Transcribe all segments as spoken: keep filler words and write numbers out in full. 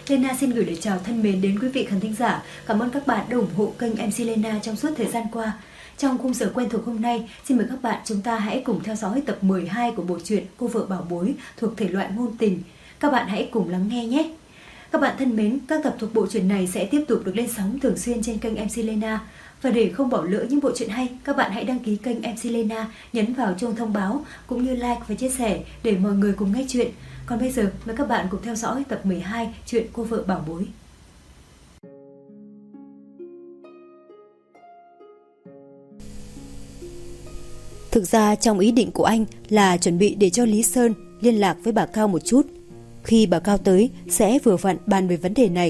Lena xin gửi lời chào thân mến đến quý vị khán thính giả. Cảm ơn các bạn đã ủng hộ kênh em xê Lena trong suốt thời gian qua. Trong khung giờ quen thuộc hôm nay, xin mời các bạn chúng ta hãy cùng theo dõi tập mười hai của bộ truyện Cô vợ bảo bối thuộc thể loại ngôn tình. Các bạn hãy cùng lắng nghe nhé. Các bạn thân mến, các tập thuộc bộ truyện này sẽ tiếp tục được lên sóng thường xuyên trên kênh em xê Lena. Và để không bỏ lỡ những bộ truyện hay, các bạn hãy đăng ký kênh em xê Lena, nhấn vào chuông thông báo cũng như like và chia sẻ để mọi người cùng nghe chuyện. Còn bây giờ, mời các bạn cùng theo dõi tập mười hai chuyện Cô vợ bảo bối. Thực ra trong ý định của anh là chuẩn bị để cho Lý Sơn liên lạc với bà Cao một chút. Khi bà Cao tới sẽ vừa vặn bàn về vấn đề này.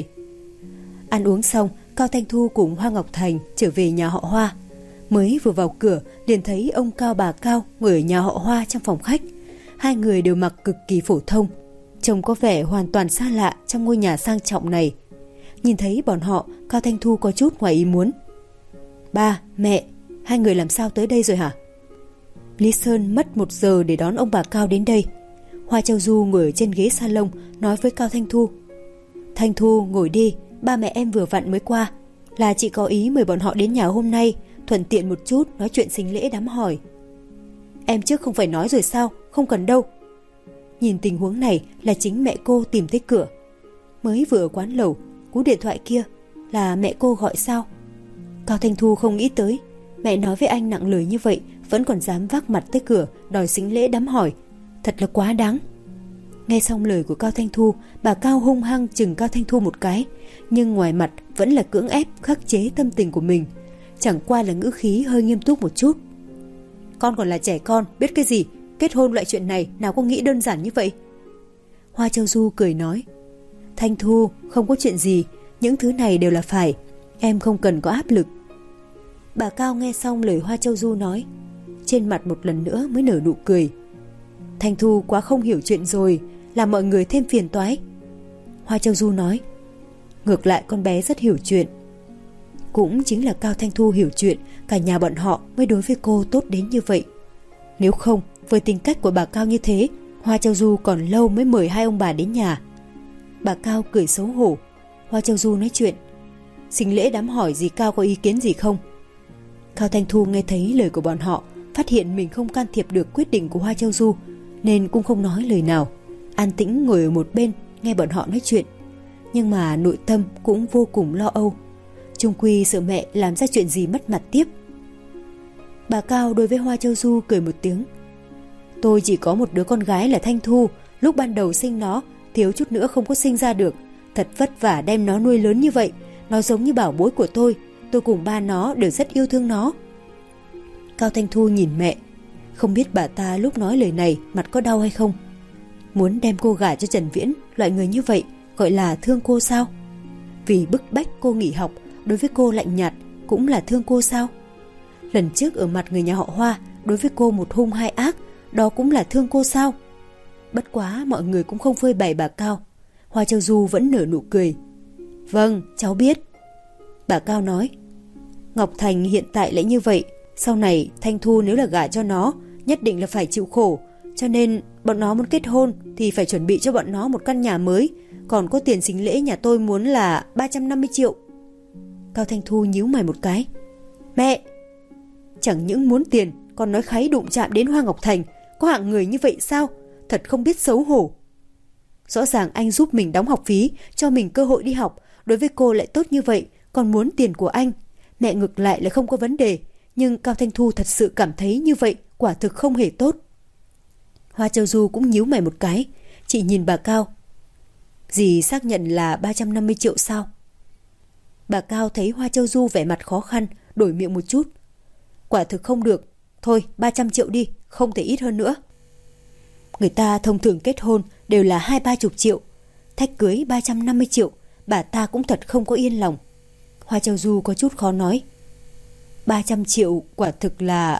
Ăn uống xong, Cao Thanh Thu cùng Hoa Ngọc Thành trở về nhà họ Hoa. Mới vừa vào cửa liền thấy ông Cao bà Cao ngồi ở nhà họ Hoa trong phòng khách. Hai người đều mặc cực kỳ phổ thông, trông có vẻ hoàn toàn xa lạ trong ngôi nhà sang trọng này. Nhìn thấy bọn họ, Cao Thanh Thu có chút ngoài ý muốn. Ba, mẹ, hai người làm sao tới đây rồi hả? Lý Sơn mất một giờ để đón ông bà Cao đến đây. Hoa Châu Du ngồi ở trên ghế salon nói với Cao Thanh Thu. Thanh Thu ngồi đi, ba mẹ em vừa vặn mới qua. Là chị có ý mời bọn họ đến nhà hôm nay, thuận tiện một chút nói chuyện sính lễ đám hỏi. Em trước không phải nói rồi sao, không cần đâu. Nhìn tình huống này là chính mẹ cô tìm tới cửa. Mới vừa ở quán lẩu, cú điện thoại kia là mẹ cô gọi sao? Cao Thanh Thu không nghĩ tới mẹ nói với anh nặng lời như vậy vẫn còn dám vác mặt tới cửa đòi sính lễ đám hỏi. Thật là quá đáng. Nghe xong lời của Cao Thanh Thu, bà Cao hung hăng chừng Cao Thanh Thu một cái, nhưng ngoài mặt vẫn là cưỡng ép khắc chế tâm tình của mình, chẳng qua là ngữ khí hơi nghiêm túc một chút. Con còn là trẻ con, biết cái gì? Kết hôn loại chuyện này nào có nghĩ đơn giản như vậy? Hoa Châu Du cười nói. Thanh Thu, không có chuyện gì, những thứ này đều là phải, em không cần có áp lực. Bà Cao nghe xong lời Hoa Châu Du nói, trên mặt một lần nữa mới nở nụ cười. Thanh Thu quá không hiểu chuyện rồi, làm mọi người thêm phiền toái. Hoa Châu Du nói, ngược lại con bé rất hiểu chuyện. Cũng chính là Cao Thanh Thu hiểu chuyện, cả nhà bọn họ mới đối với cô tốt đến như vậy. Nếu không, với tính cách của bà Cao như thế, Hoa Châu Du còn lâu mới mời hai ông bà đến nhà. Bà Cao cười xấu hổ. Hoa Châu Du nói chuyện, sính lễ đám hỏi gì Cao có ý kiến gì không? Cao Thanh Thu nghe thấy lời của bọn họ, phát hiện mình không can thiệp được quyết định của Hoa Châu Du, nên cũng không nói lời nào, an tĩnh ngồi ở một bên nghe bọn họ nói chuyện. Nhưng mà nội tâm cũng vô cùng lo âu, chung quy sợ mẹ làm ra chuyện gì mất mặt tiếp. Bà Cao đối với Hoa Châu Du cười một tiếng. Tôi chỉ có một đứa con gái là Thanh Thu, lúc ban đầu sinh nó thiếu chút nữa không có sinh ra được, thật vất vả đem nó nuôi lớn như vậy, nó giống như bảo bối của tôi, tôi cùng ba nó đều rất yêu thương nó. Cao Thanh Thu nhìn mẹ, không biết bà ta lúc nói lời này mặt có đau hay không. Muốn đem cô gả cho Trần Viễn, loại người như vậy gọi là thương cô sao? Vì bức bách cô nghỉ học, đối với cô lạnh nhạt cũng là thương cô sao? Lần trước ở mặt người nhà họ Hoa, đối với cô một hung hai ác, đó cũng là thương cô sao? Bất quá mọi người cũng không phơi bày bà Cao. Hoa Châu Du vẫn nở nụ cười. Vâng, cháu biết. Bà Cao nói, Ngọc Thành hiện tại lại như vậy, sau này Thanh Thu nếu là gả cho nó nhất định là phải chịu khổ, cho nên bọn nó muốn kết hôn thì phải chuẩn bị cho bọn nó một căn nhà mới, còn có tiền sính lễ nhà tôi muốn là ba trăm năm mươi triệu. Cao Thanh Thu nhíu mày một cái. Mẹ, chẳng những muốn tiền còn nói kháy đụng chạm đến Hoa Ngọc Thành, có hạng người như vậy sao? Thật không biết xấu hổ. Rõ ràng anh giúp mình đóng học phí, cho mình cơ hội đi học, đối với cô lại tốt như vậy, còn muốn tiền của anh. Mẹ ngược lại là không có vấn đề, nhưng Cao Thanh Thu thật sự cảm thấy như vậy quả thực không hề tốt. Hoa Châu Du cũng nhíu mày một cái, chị nhìn bà Cao. Dì xác nhận là ba trăm năm mươi triệu sao? Bà Cao thấy Hoa Châu Du vẻ mặt khó khăn, đổi miệng một chút. Quả thực không được, thôi ba trăm triệu đi, không thể ít hơn nữa. Người ta thông thường kết hôn đều là hai ba chục triệu, thách cưới ba trăm năm mươi triệu, bà ta cũng thật không có yên lòng. Hoa Châu Du có chút khó nói. ba trăm triệu quả thực là...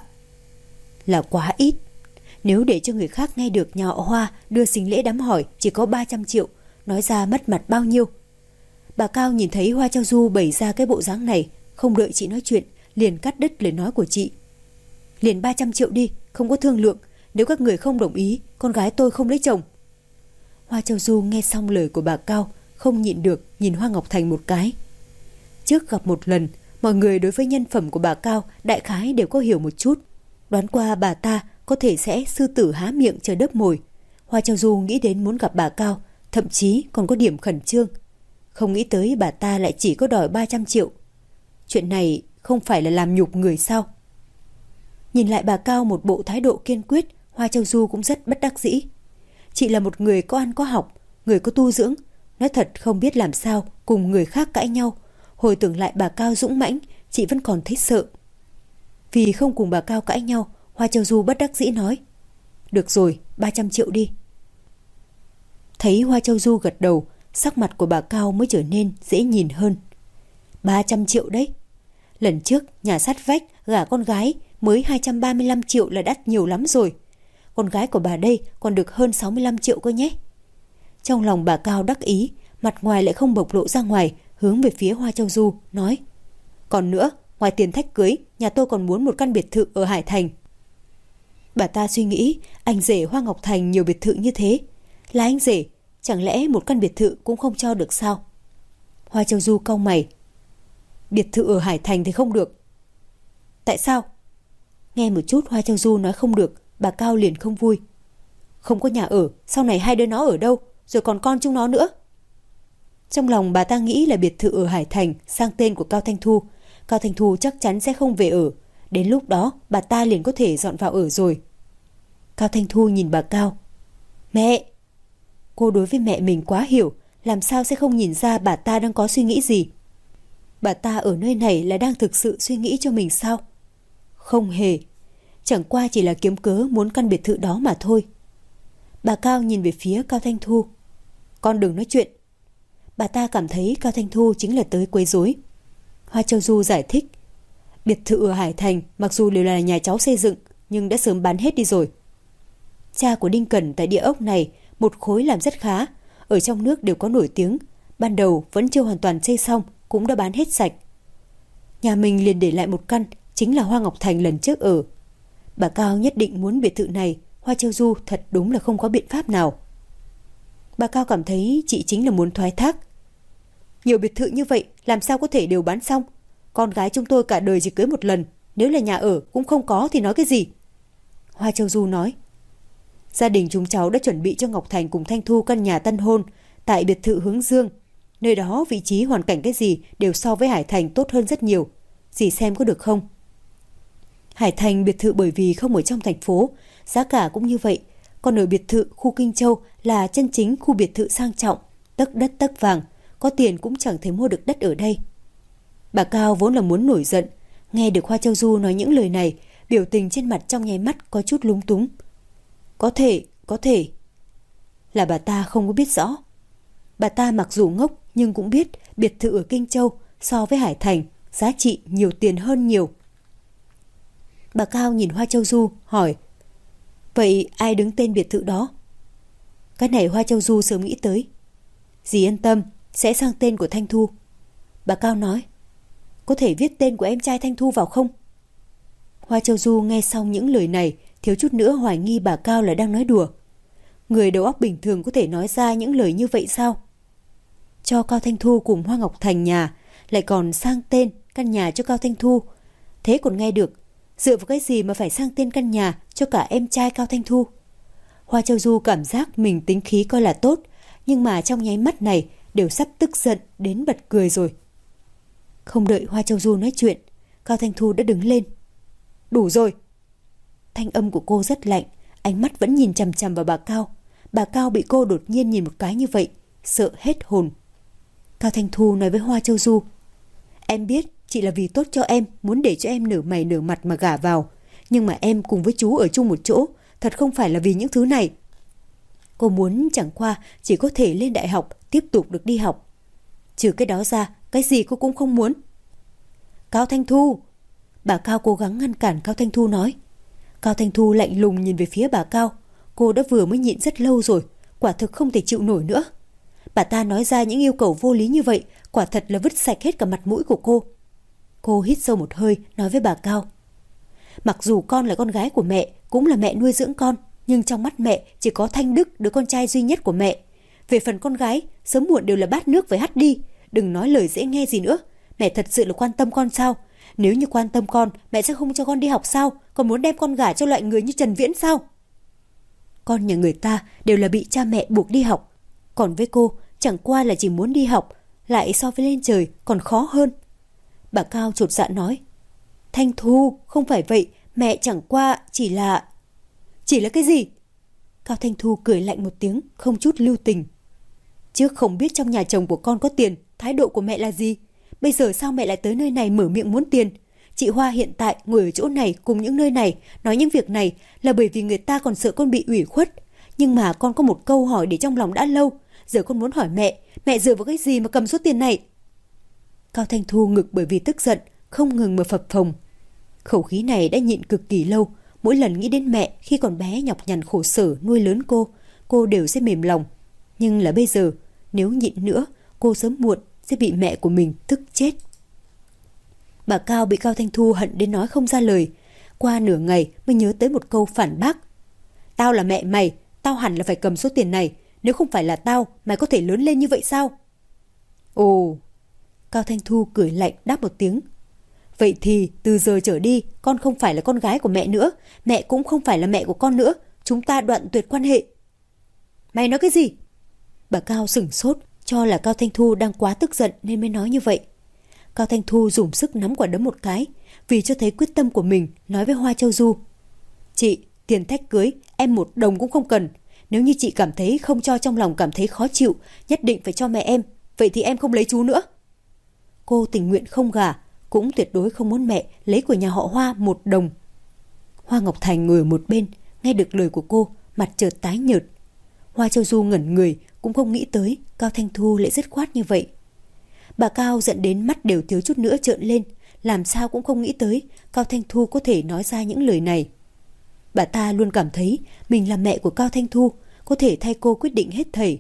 là quá ít. Nếu để cho người khác nghe được nhà họ Hoa đưa sính lễ đám hỏi chỉ có ba trăm triệu, nói ra mất mặt bao nhiêu. Bà Cao nhìn thấy Hoa Châu Du bày ra cái bộ dáng này, không đợi chị nói chuyện, liền cắt đứt lời nói của chị. Liền ba trăm triệu đi, không có thương lượng, nếu các người không đồng ý, con gái tôi không lấy chồng. Hoa Châu Du nghe xong lời của bà Cao, không nhịn được nhìn Hoa Ngọc Thành một cái. Trước gặp một lần, mọi người đối với nhân phẩm của bà Cao đại khái đều có hiểu một chút. Đoán qua bà ta có thể sẽ sư tử há miệng chờ đớp mồi. Hoa Châu Du nghĩ đến muốn gặp bà Cao, thậm chí còn có điểm khẩn trương. Không nghĩ tới bà ta lại chỉ có đòi ba trăm triệu. Chuyện này không phải là làm nhục người sao? Nhìn lại bà Cao một bộ thái độ kiên quyết, Hoa Châu Du cũng rất bất đắc dĩ. Chị là một người có ăn có học, người có tu dưỡng, nói thật không biết làm sao cùng người khác cãi nhau. Hồi tưởng lại bà Cao dũng mãnh, chị vẫn còn thấy sợ. Vì không cùng bà Cao cãi nhau, Hoa Châu Du bất đắc dĩ nói: được rồi, ba trăm triệu đi. Thấy Hoa Châu Du gật đầu, sắc mặt của bà Cao mới trở nên dễ nhìn hơn. ba trăm triệu đấy. Lần trước nhà sát vách gả con gái mới hai trăm ba mươi lăm triệu là đắt nhiều lắm rồi. Con gái của bà đây còn được hơn sáu mươi lăm triệu cơ nhé. Trong lòng bà Cao đắc ý, mặt ngoài lại không bộc lộ ra ngoài, hướng về phía Hoa Châu Du, nói: còn nữa, ngoài tiền thách cưới, nhà tôi còn muốn một căn biệt thự ở Hải Thành. Bà ta suy nghĩ, anh rể Hoa Ngọc Thành nhiều biệt thự như thế. Là anh rể, chẳng lẽ một căn biệt thự cũng không cho được sao? Hoa Châu Du cau mày: biệt thự ở Hải Thành thì không được. Tại sao? Nghe một chút Hoa Châu Du nói không được, bà Cao liền không vui. Không có nhà ở, sau này hai đứa nó ở đâu, rồi còn con chúng nó nữa. Trong lòng bà ta nghĩ là biệt thự ở Hải Thành sang tên của Cao Thanh Thu. Cao Thanh Thu chắc chắn sẽ không về ở. Đến lúc đó bà ta liền có thể dọn vào ở rồi. Cao Thanh Thu nhìn bà Cao: mẹ! Cô đối với mẹ mình quá hiểu, làm sao sẽ không nhìn ra bà ta đang có suy nghĩ gì. Bà ta ở nơi này là đang thực sự suy nghĩ cho mình sao? Không hề. Chẳng qua chỉ là kiếm cớ muốn căn biệt thự đó mà thôi. Bà Cao nhìn về phía Cao Thanh Thu: con đừng nói chuyện. Bà ta cảm thấy Cao Thanh Thu chính là tới quấy rối. Hoa Châu Du giải thích: biệt thự ở Hải Thành mặc dù đều là nhà cháu xây dựng, nhưng đã sớm bán hết đi rồi. Cha của Đinh Cẩn tại địa ốc này một khối làm rất khá, ở trong nước đều có nổi tiếng. Ban đầu vẫn chưa hoàn toàn xây xong, cũng đã bán hết sạch. Nhà mình liền để lại một căn, chính là Hoa Ngọc Thành lần trước ở. Bà Cao nhất định muốn biệt thự này, Hoa Châu Du thật đúng là không có biện pháp nào. Bà Cao cảm thấy chị chính là muốn thoái thác. Nhiều biệt thự như vậy làm sao có thể đều bán xong? Con gái chúng tôi cả đời chỉ cưới một lần, nếu là nhà ở cũng không có thì nói cái gì? Hoa Châu Du nói: gia đình chúng cháu đã chuẩn bị cho Ngọc Thành cùng Thanh Thu căn nhà tân hôn tại biệt thự Hướng Dương. Nơi đó vị trí hoàn cảnh cái gì đều so với Hải Thành tốt hơn rất nhiều. Dì xem có được không? Hải Thành biệt thự bởi vì không ở trong thành phố, giá cả cũng như vậy. Còn ở biệt thự khu Kinh Châu là chân chính khu biệt thự sang trọng, tấc đất tấc vàng, có tiền cũng chẳng thể mua được đất ở đây. Bà Cao vốn là muốn nổi giận, nghe được Hoa Châu Du nói những lời này, biểu tình trên mặt trong nháy mắt có chút lúng túng. Có thể, có thể. Là bà ta không có biết rõ. Bà ta mặc dù ngốc nhưng cũng biết biệt thự ở Kinh Châu so với Hải Thành giá trị nhiều tiền hơn nhiều. Bà Cao nhìn Hoa Châu Du hỏi: vậy ai đứng tên biệt thự đó? Cái này Hoa Châu Du sớm nghĩ tới. Dì yên tâm, sẽ sang tên của Thanh Thu. Bà Cao nói: có thể viết tên của em trai Thanh Thu vào không? Hoa Châu Du nghe xong những lời này, thiếu chút nữa hoài nghi bà Cao là đang nói đùa. Người đầu óc bình thường có thể nói ra những lời như vậy sao? Cho Cao Thanh Thu cùng Hoa Ngọc Thành nhà, lại còn sang tên căn nhà cho Cao Thanh Thu. Thế còn nghe được, dựa vào cái gì mà phải sang tên căn nhà cho cả em trai Cao Thanh Thu? Hoa Châu Du cảm giác mình tính khí coi là tốt, nhưng mà trong nháy mắt này đều sắp tức giận đến bật cười rồi. Không đợi Hoa Châu Du nói chuyện, Cao Thanh Thu đã đứng lên. Đủ rồi. Thanh âm của cô rất lạnh, ánh mắt vẫn nhìn chằm chằm vào bà Cao. Bà Cao bị cô đột nhiên nhìn một cái như vậy, sợ hết hồn. Cao Thanh Thu nói với Hoa Châu Du: em biết chị là vì tốt cho em, muốn để cho em nở mày nở mặt mà gả vào. Nhưng mà em cùng với chú ở chung một chỗ, thật không phải là vì những thứ này. Cô muốn chẳng qua chỉ có thể lên đại học, tiếp tục được đi học. Trừ cái đó ra, cái gì cô cũng không muốn. Cao Thanh Thu! Bà Cao cố gắng ngăn cản Cao Thanh Thu nói. Cao Thanh Thu lạnh lùng nhìn về phía bà Cao. Cô đã vừa mới nhịn rất lâu rồi, quả thực không thể chịu nổi nữa. Bà ta nói ra những yêu cầu vô lý như vậy, quả thật là vứt sạch hết cả mặt mũi của cô. Cô hít sâu một hơi, nói với bà Cao: mặc dù con là con gái của mẹ, cũng là mẹ nuôi dưỡng con, nhưng trong mắt mẹ chỉ có Thanh Đức, đứa con trai duy nhất của mẹ. Về phần con gái, sớm muộn đều là bát nước phải hắt đi. Đừng nói lời dễ nghe gì nữa. Mẹ thật sự là quan tâm con sao? Nếu như quan tâm con, mẹ sẽ không cho con đi học sao? Còn muốn đem con gả cho loại người như Trần Viễn sao? Con nhà người ta đều là bị cha mẹ buộc đi học. Còn với cô, chẳng qua là chỉ muốn đi học, lại so với lên trời còn khó hơn. Bà Cao chột dạ nói. Thanh Thu, không phải vậy, mẹ chẳng qua chỉ là... Chỉ là cái gì? Cao Thanh Thu cười lạnh một tiếng, không chút lưu tình. Trước không biết trong nhà chồng của con có tiền, thái độ của mẹ là gì? Bây giờ sao mẹ lại tới nơi này mở miệng muốn tiền? Chị Hoa hiện tại ngồi ở chỗ này cùng những nơi này, nói những việc này là bởi vì người ta còn sợ con bị ủy khuất. Nhưng mà con có một câu hỏi để trong lòng đã lâu. Giờ con muốn hỏi mẹ, mẹ dựa vào cái gì mà cầm số tiền này? Cao Thanh Thu ngực bởi vì tức giận, không ngừng mà phập phồng. Khẩu khí này đã nhịn cực kỳ lâu. Mỗi lần nghĩ đến mẹ khi còn bé nhọc nhằn khổ sở nuôi lớn cô, cô đều sẽ mềm lòng. Nhưng là bây giờ, nếu nhịn nữa, cô sớm muộn sẽ bị mẹ của mình tức chết. Bà Cao bị Cao Thanh Thu hận đến nói không ra lời. Qua nửa ngày mới nhớ tới một câu phản bác. Tao là mẹ mày, tao hẳn là phải cầm số tiền này. Nếu không phải là tao, mày có thể lớn lên như vậy sao? Ồ! Cao Thanh Thu cười lạnh đáp một tiếng. Vậy thì từ giờ trở đi, con không phải là con gái của mẹ nữa, mẹ cũng không phải là mẹ của con nữa, chúng ta đoạn tuyệt quan hệ. Mày nói cái gì? Bà Cao sửng sốt, cho là Cao Thanh Thu đang quá tức giận nên mới nói như vậy. Cao Thanh Thu dùng sức nắm quả đấm một cái, vì cho thấy quyết tâm của mình, nói với Hoa Châu Du. Chị, tiền thách cưới, em một đồng cũng không cần. Nếu như chị cảm thấy không cho trong lòng cảm thấy khó chịu, nhất định phải cho mẹ em, vậy thì em không lấy chú nữa. Cô tình nguyện không gả, cũng tuyệt đối không muốn mẹ lấy của nhà họ Hoa một đồng. Hoa Ngọc Thành ngồi ở một bên, nghe được lời của cô, mặt chợt tái nhợt. Hoa Châu Du ngẩn người, cũng không nghĩ tới Cao Thanh Thu lại dứt khoát như vậy. Bà Cao giận đến mắt đều thiếu chút nữa trợn lên, làm sao cũng không nghĩ tới Cao Thanh Thu có thể nói ra những lời này. Bà ta luôn cảm thấy mình là mẹ của Cao Thanh Thu, có thể thay cô quyết định hết thảy.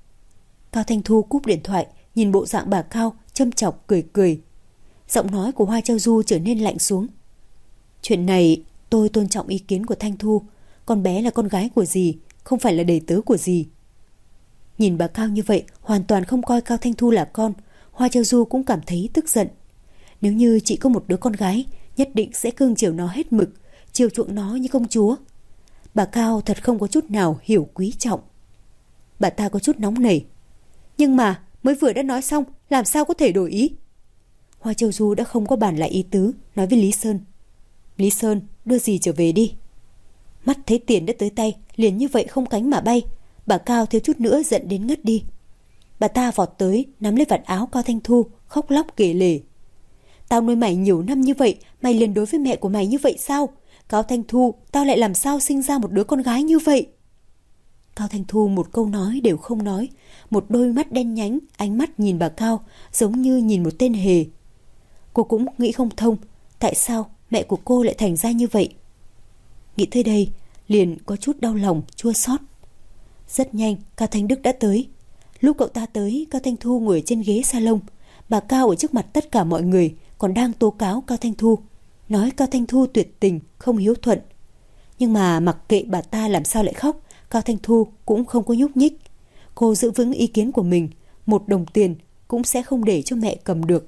Cao Thanh Thu cúp điện thoại, nhìn bộ dạng bà Cao, châm chọc cười cười. Giọng nói của Hoa Châu Du trở nên lạnh xuống. Chuyện này tôi tôn trọng ý kiến của Thanh Thu, con bé là con gái của dì, không phải là đầy tớ của dì. Nhìn bà Cao như vậy, hoàn toàn không coi Cao Thanh Thu là con, Hoa Châu Du cũng cảm thấy tức giận. Nếu như chị có một đứa con gái, nhất định sẽ cưng chiều nó hết mực, chiều chuộng nó như công chúa. Bà Cao thật không có chút nào hiểu quý trọng. Bà ta có chút nóng nảy. Nhưng mà mới vừa đã nói xong, làm sao có thể đổi ý? Hoa Châu Du đã không có bàn lại ý tứ, nói với Lý Sơn. Lý Sơn, đưa dì trở về đi. Mắt thấy tiền đã tới tay, liền như vậy không cánh mà bay. Bà Cao thiếu chút nữa giận đến ngất đi. Bà ta vọt tới, nắm lấy vạt áo Cao Thanh Thu, khóc lóc kể lể. Tao nuôi mày nhiều năm như vậy, mày liền đối với mẹ của mày như vậy sao? Cao Thanh Thu, tao lại làm sao sinh ra một đứa con gái như vậy? Cao Thanh Thu một câu nói đều không nói, một đôi mắt đen nhánh, ánh mắt nhìn bà Cao giống như nhìn một tên hề. Cô cũng nghĩ không thông, tại sao mẹ của cô lại thành ra như vậy? Nghĩ tới đây, liền có chút đau lòng, chua xót. Rất nhanh, Cao Thanh Đức đã tới. Lúc cậu ta tới, Cao Thanh Thu ngồi trên ghế salon. Bà Cao ở trước mặt tất cả mọi người còn đang tố cáo Cao Thanh Thu, nói Cao Thanh Thu tuyệt tình, không hiếu thuận. Nhưng mà mặc kệ bà ta làm sao lại khóc, Cao Thanh Thu cũng không có nhúc nhích. Cô giữ vững ý kiến của mình, một đồng tiền cũng sẽ không để cho mẹ cầm được.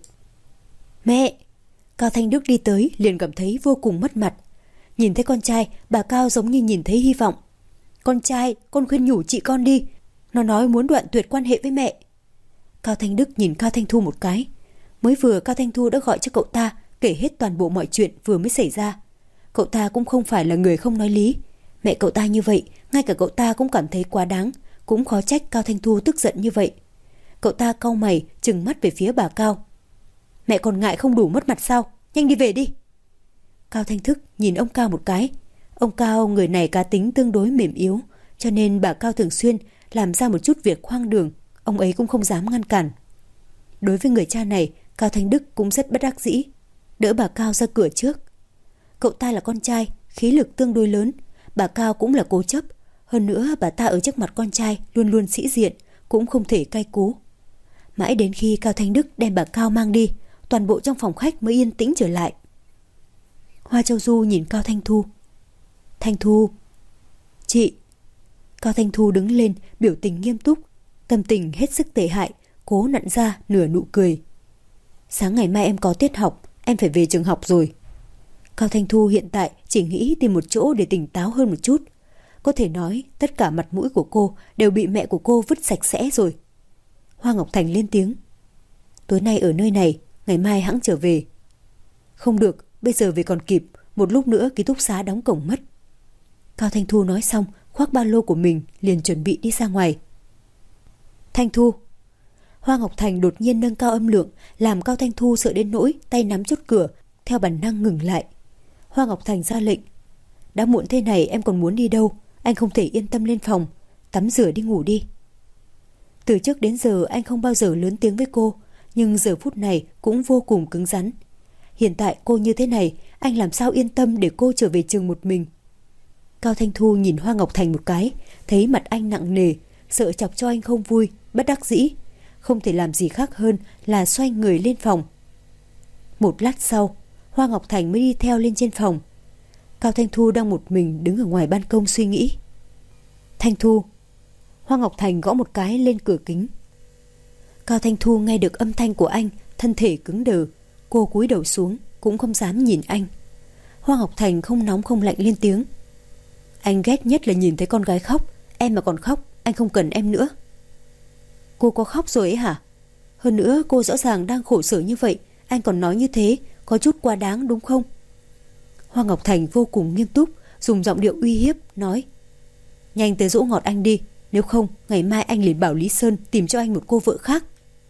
Mẹ! Cao Thanh Đức đi tới liền cảm thấy vô cùng mất mặt. Nhìn thấy con trai, bà Cao giống như nhìn thấy hy vọng. Con trai, con khuyên nhủ chị con đi. Nó nói muốn đoạn tuyệt quan hệ với mẹ. Cao Thanh Đức nhìn Cao Thanh Thu một cái. Mới vừa Cao Thanh Thu đã gọi cho cậu ta kể hết toàn bộ mọi chuyện vừa mới xảy ra. Cậu ta cũng không phải là người không nói lý. Mẹ cậu ta như vậy, ngay cả cậu ta cũng cảm thấy quá đáng, cũng khó trách Cao Thanh Thu tức giận như vậy. Cậu ta cau mày, trừng mắt về phía bà Cao. Mẹ còn ngại không đủ mất mặt sao? Nhanh đi về đi. Cao Thanh Thức nhìn ông Cao một cái. Ông Cao người này cá tính tương đối mềm yếu, cho nên bà Cao thường xuyên làm ra một chút việc hoang đường, ông ấy cũng không dám ngăn cản. Đối với người cha này, Cao Thanh Đức cũng rất bất đắc dĩ, đỡ bà Cao ra cửa trước. Cậu ta là con trai, khí lực tương đối lớn, bà Cao cũng là cố chấp. Hơn nữa bà ta ở trước mặt con trai luôn luôn sĩ diện, cũng không thể cay cú. Mãi đến khi Cao Thanh Đức đem bà Cao mang đi, toàn bộ trong phòng khách mới yên tĩnh trở lại. Hoa Châu Du nhìn Cao Thanh Thu. Thanh Thu. Chị. Cao Thanh Thu đứng lên, biểu tình nghiêm túc. Tâm tình hết sức tệ hại, cố nặn ra nửa nụ cười. Sáng ngày mai em có tiết học, em phải về trường học rồi. Cao Thanh Thu hiện tại chỉ nghĩ tìm một chỗ để tỉnh táo hơn một chút. Có thể nói tất cả mặt mũi của cô đều bị mẹ của cô vứt sạch sẽ rồi. Hoa Ngọc Thành lên tiếng. Tối nay ở nơi này, ngày mai hẵng trở về. Không được, bây giờ về còn kịp, một lúc nữa ký túc xá đóng cổng mất. Cao Thanh Thu nói xong, khoác ba lô của mình liền chuẩn bị đi ra ngoài. Thanh Thu. Hoa Ngọc Thành đột nhiên nâng cao âm lượng, làm Cao Thanh Thu sợ đến nỗi tay nắm chốt cửa, theo bản năng ngừng lại. Hoa Ngọc Thành ra lệnh. Đã muộn thế này em còn muốn đi đâu? Anh không thể yên tâm lên phòng, tắm rửa đi ngủ đi. Từ trước đến giờ anh không bao giờ lớn tiếng với cô, nhưng giờ phút này cũng vô cùng cứng rắn. Hiện tại cô như thế này, anh làm sao yên tâm để cô trở về trường một mình. Cao Thanh Thu nhìn Hoa Ngọc Thành một cái, thấy mặt anh nặng nề, sợ chọc cho anh không vui, bất đắc dĩ. Không thể làm gì khác hơn là xoay người lên phòng. Một lát sau, Hoa Ngọc Thành mới đi theo lên trên phòng. Cao Thanh Thu đang một mình đứng ở ngoài ban công suy nghĩ. Thanh Thu. Hoa Ngọc Thành gõ một cái lên cửa kính. Cao Thanh Thu nghe được âm thanh của anh, thân thể cứng đờ. Cô cúi đầu xuống, cũng không dám nhìn anh. Hoa Ngọc Thành không nóng không lạnh lên tiếng. Anh ghét nhất là nhìn thấy con gái khóc. Em mà còn khóc, anh không cần em nữa. Cô có khóc rồi ấy hả? Hơn nữa cô rõ ràng đang khổ sở như vậy, anh còn nói như thế, có chút quá đáng đúng không? Hoa Ngọc Thành vô cùng nghiêm túc, dùng giọng điệu uy hiếp, nói. Nhanh tới dỗ ngọt anh đi, nếu không ngày mai anh liền bảo Lý Sơn tìm cho anh một cô vợ khác.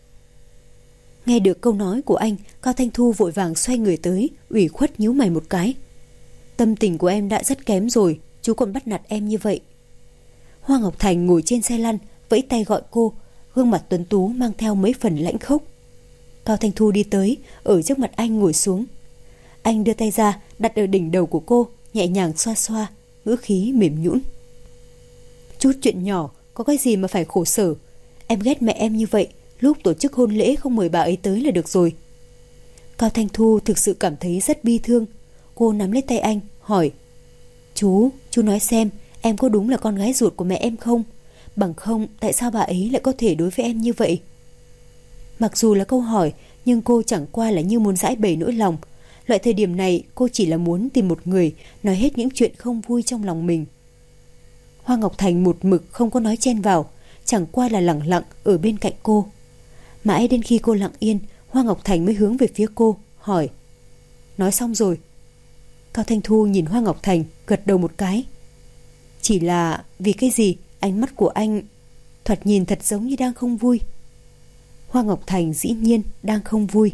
Nghe được câu nói của anh, Cao Thanh Thu vội vàng xoay người tới, ủy khuất nhíu mày một cái. Tâm tình của em đã rất kém rồi, chú còn bắt nạt em như vậy. Hoa Ngọc Thành ngồi trên xe lăn, vẫy tay gọi cô, gương mặt tuấn tú mang theo mấy phần lãnh khốc. Cao Thanh Thu đi tới, ở trước mặt anh ngồi xuống. Anh đưa tay ra, đặt ở đỉnh đầu của cô, nhẹ nhàng xoa xoa, ngữ khí mềm nhũn. Chút chuyện nhỏ, có cái gì mà phải khổ sở. Em ghét mẹ em như vậy, lúc tổ chức hôn lễ không mời bà ấy tới là được rồi. Cao Thanh Thu thực sự cảm thấy rất bi thương. Cô nắm lấy tay anh, hỏi. Chú, chú nói xem, em có đúng là con gái ruột của mẹ em không? Bằng không, tại sao bà ấy lại có thể đối với em như vậy? Mặc dù là câu hỏi, nhưng cô chẳng qua là như muốn giải bày nỗi lòng. Loại thời điểm này, cô chỉ là muốn tìm một người nói hết những chuyện không vui trong lòng mình. Hoa Ngọc Thành một mực không có nói chen vào, chẳng qua là lặng lặng ở bên cạnh cô. Mãi đến khi cô lặng yên, Hoa Ngọc Thành mới hướng về phía cô, hỏi. Nói xong rồi. Cao Thanh Thu nhìn Hoa Ngọc Thành, gật đầu một cái. Chỉ là vì cái gì ánh mắt của anh thoạt nhìn thật giống như đang không vui. Hoa Ngọc Thành dĩ nhiên đang không vui.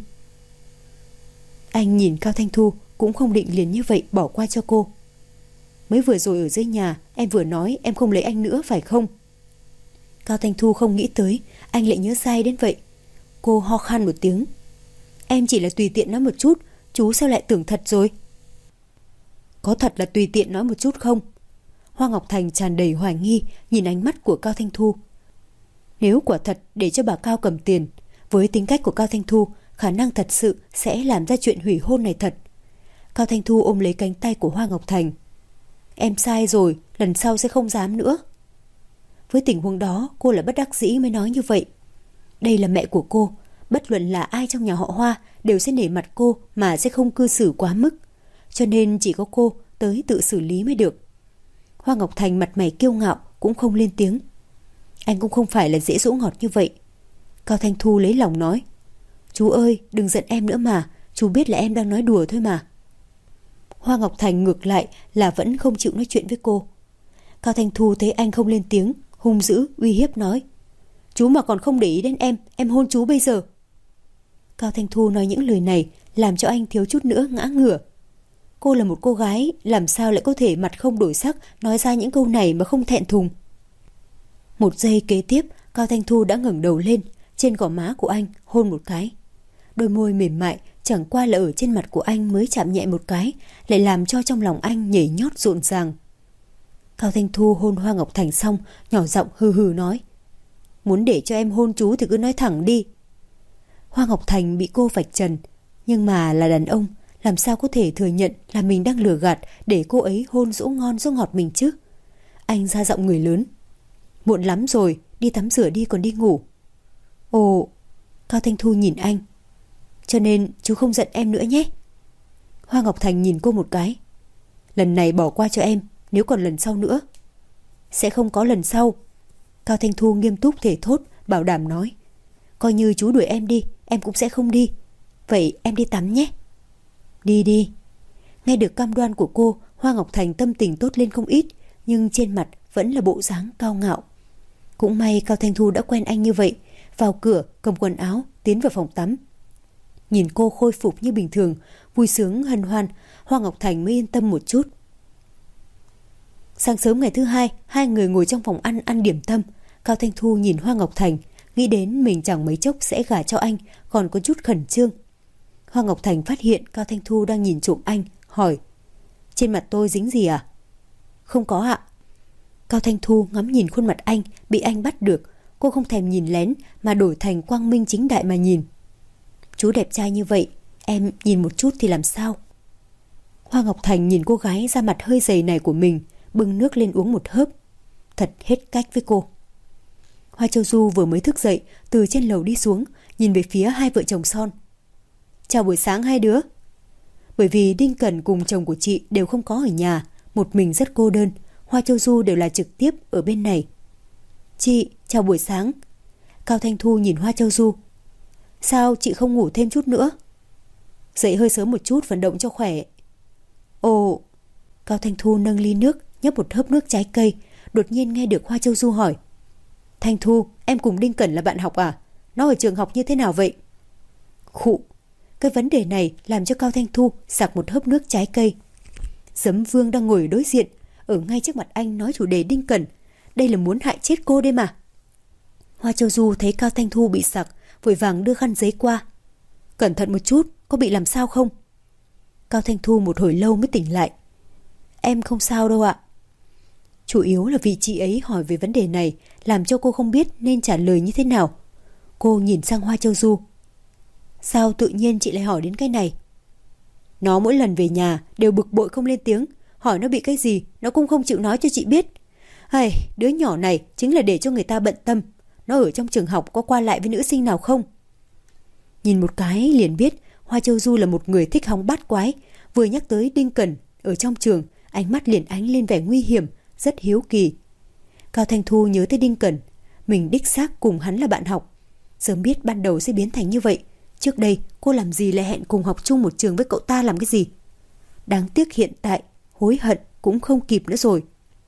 Anh nhìn Cao Thanh Thu cũng không định liền như vậy bỏ qua cho cô. Mới vừa rồi ở dưới nhà em vừa nói em không lấy anh nữa phải không? Cao Thanh Thu không nghĩ tới anh lại nhớ dai đến vậy. Cô ho khan một tiếng. Em chỉ là tùy tiện nói một chút, chú sao lại tưởng thật rồi? Có thật là tùy tiện nói một chút không? Hoa Ngọc Thành tràn đầy hoài nghi nhìn ánh mắt của Cao Thanh Thu. Nếu quả thật để cho bà Cao cầm tiền, với tính cách của Cao Thanh Thu, khả năng thật sự sẽ làm ra chuyện hủy hôn này thật. Cao Thanh Thu ôm lấy cánh tay của Hoa Ngọc Thành. Em sai rồi, lần sau sẽ không dám nữa. Với tình huống đó, cô là bất đắc dĩ mới nói như vậy. Đây là mẹ của cô, bất luận là ai trong nhà họ Hoa đều sẽ nể mặt cô mà sẽ không cư xử quá mức. Cho nên chỉ có cô tới tự xử lý mới được. Hoa Ngọc Thành mặt mày kiêu ngạo cũng không lên tiếng. Anh cũng không phải là dễ dỗ ngọt như vậy. Cao Thanh Thu lấy lòng nói. Chú ơi, đừng giận em nữa mà, chú biết là em đang nói đùa thôi mà. Hoa Ngọc Thành ngược lại là vẫn không chịu nói chuyện với cô. Cao Thanh Thu thấy anh không lên tiếng, hung dữ uy hiếp nói. Chú mà còn không để ý đến em, em hôn chú bây giờ. Cao Thanh Thu nói những lời này làm cho anh thiếu chút nữa ngã ngửa. Cô là một cô gái, làm sao lại có thể mặt không đổi sắc nói ra những câu này mà không thẹn thùng. Một giây kế tiếp, Cao Thanh Thu đã ngẩng đầu lên, trên gò má của anh hôn một cái. Đôi môi mềm mại chẳng qua là ở trên mặt của anh mới chạm nhẹ một cái, lại làm cho trong lòng anh nhảy nhót rộn ràng. Cao Thanh Thu hôn Hoa Ngọc Thành xong, nhỏ giọng hừ hừ nói. Muốn để cho em hôn chú thì cứ nói thẳng đi. Hoa Ngọc Thành bị cô vạch trần, nhưng mà là đàn ông, làm sao có thể thừa nhận là mình đang lừa gạt để cô ấy hôn dỗ ngon dỗ ngọt mình chứ? Anh ra giọng người lớn. Muộn lắm rồi, đi tắm rửa đi còn đi ngủ. Ồ, Cao Thanh Thu nhìn anh. Cho nên chú không giận em nữa nhé. Hoa Ngọc Thành nhìn cô một cái. Lần này bỏ qua cho em, nếu còn lần sau nữa. Sẽ không có lần sau. Cao Thanh Thu nghiêm túc thể thốt, bảo đảm nói. Coi như chú đuổi em đi, em cũng sẽ không đi. Vậy em đi tắm nhé. Đi đi. Nghe được cam đoan của cô, Hoa Ngọc Thành tâm tình tốt lên không ít, nhưng trên mặt vẫn là bộ dáng cao ngạo. Cũng may Cao Thanh Thu đã quen anh như vậy. Vào cửa, cầm quần áo, tiến vào phòng tắm. Nhìn cô khôi phục như bình thường, vui sướng hân hoan, Hoa Ngọc Thành mới yên tâm một chút. Sáng sớm ngày thứ hai, hai người ngồi trong phòng ăn ăn điểm tâm. Cao Thanh Thu nhìn Hoa Ngọc Thành, nghĩ đến mình chẳng mấy chốc sẽ gả cho anh, còn có chút khẩn trương. Hoa Ngọc Thành phát hiện Cao Thanh Thu đang nhìn trộm anh, hỏi. Trên mặt tôi dính gì à? Không có ạ. Cao Thanh Thu ngắm nhìn khuôn mặt anh, bị anh bắt được. Cô không thèm nhìn lén mà đổi thành quang minh chính đại mà nhìn. Chú đẹp trai như vậy, em nhìn một chút thì làm sao? Hoa Ngọc Thành nhìn cô gái da mặt hơi dày này của mình, bưng nước lên uống một hớp. Thật hết cách với cô. Hoa Châu Du vừa mới thức dậy, từ trên lầu đi xuống, nhìn về phía hai vợ chồng son. Chào buổi sáng hai đứa. Bởi vì Đinh Cẩn cùng chồng của chị đều không có ở nhà, một mình rất cô đơn, Hoa Châu Du đều là trực tiếp ở bên này. Chị, chào buổi sáng. Cao Thanh Thu nhìn Hoa Châu Du. Sao chị không ngủ thêm chút nữa? Dậy hơi sớm một chút vận động cho khỏe. Ồ. Cao Thanh Thu nâng ly nước, nhấp một hớp nước trái cây, đột nhiên nghe được Hoa Châu Du hỏi. Thanh Thu, em cùng Đinh Cẩn là bạn học à? Nó ở trường học như thế nào vậy? Khụ. Cái vấn đề này làm cho Cao Thanh Thu sặc một hớp nước trái cây. Dấm Vương đang ngồi đối diện, ở ngay trước mặt anh nói chủ đề Đinh Cẩn. Đây là muốn hại chết cô đây mà. Hoa Châu Du thấy Cao Thanh Thu bị sặc, vội vàng đưa khăn giấy qua. Cẩn thận một chút, có bị làm sao không? Cao Thanh Thu một hồi lâu mới tỉnh lại. Em không sao đâu ạ. Chủ yếu là vì chị ấy hỏi về vấn đề này, làm cho cô không biết nên trả lời như thế nào. Cô nhìn sang Hoa Châu Du. Sao tự nhiên chị lại hỏi đến cái này? Nó mỗi lần về nhà đều bực bội không lên tiếng, hỏi nó bị cái gì nó cũng không chịu nói cho chị biết. Hay, đứa nhỏ này chính là để cho người ta bận tâm. Nó ở trong trường học có qua lại với nữ sinh nào không? Nhìn một cái liền biết Hoa Châu Du là một người thích hóng bát quái. Vừa nhắc tới Đinh Cẩn ở trong trường, ánh mắt liền ánh lên vẻ nguy hiểm, rất hiếu kỳ. Cao Thanh Thu nhớ tới Đinh Cẩn, mình đích xác cùng hắn là bạn học. Sớm biết ban đầu sẽ biến thành như vậy. Trước đây cô làm gì lại hẹn cùng học chung một trường với cậu ta làm cái gì? Đáng tiếc hiện tại hối hận cũng không kịp nữa rồi.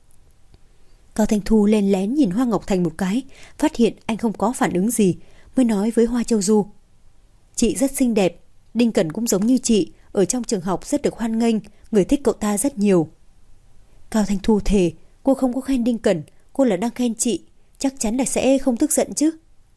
Cao Thanh Thu len lén nhìn Hoa Ngọc Thành một cái, phát hiện anh không có phản ứng gì, mới nói với Hoa Châu Du. Chị rất xinh đẹp, Đinh Cẩn cũng giống như chị, ở trong trường học rất được hoan nghênh, người thích cậu ta rất nhiều. Cao Thanh Thu thề, cô không có khen Đinh Cẩn, cô là đang khen chị, chắc chắn là sẽ không tức giận chứ.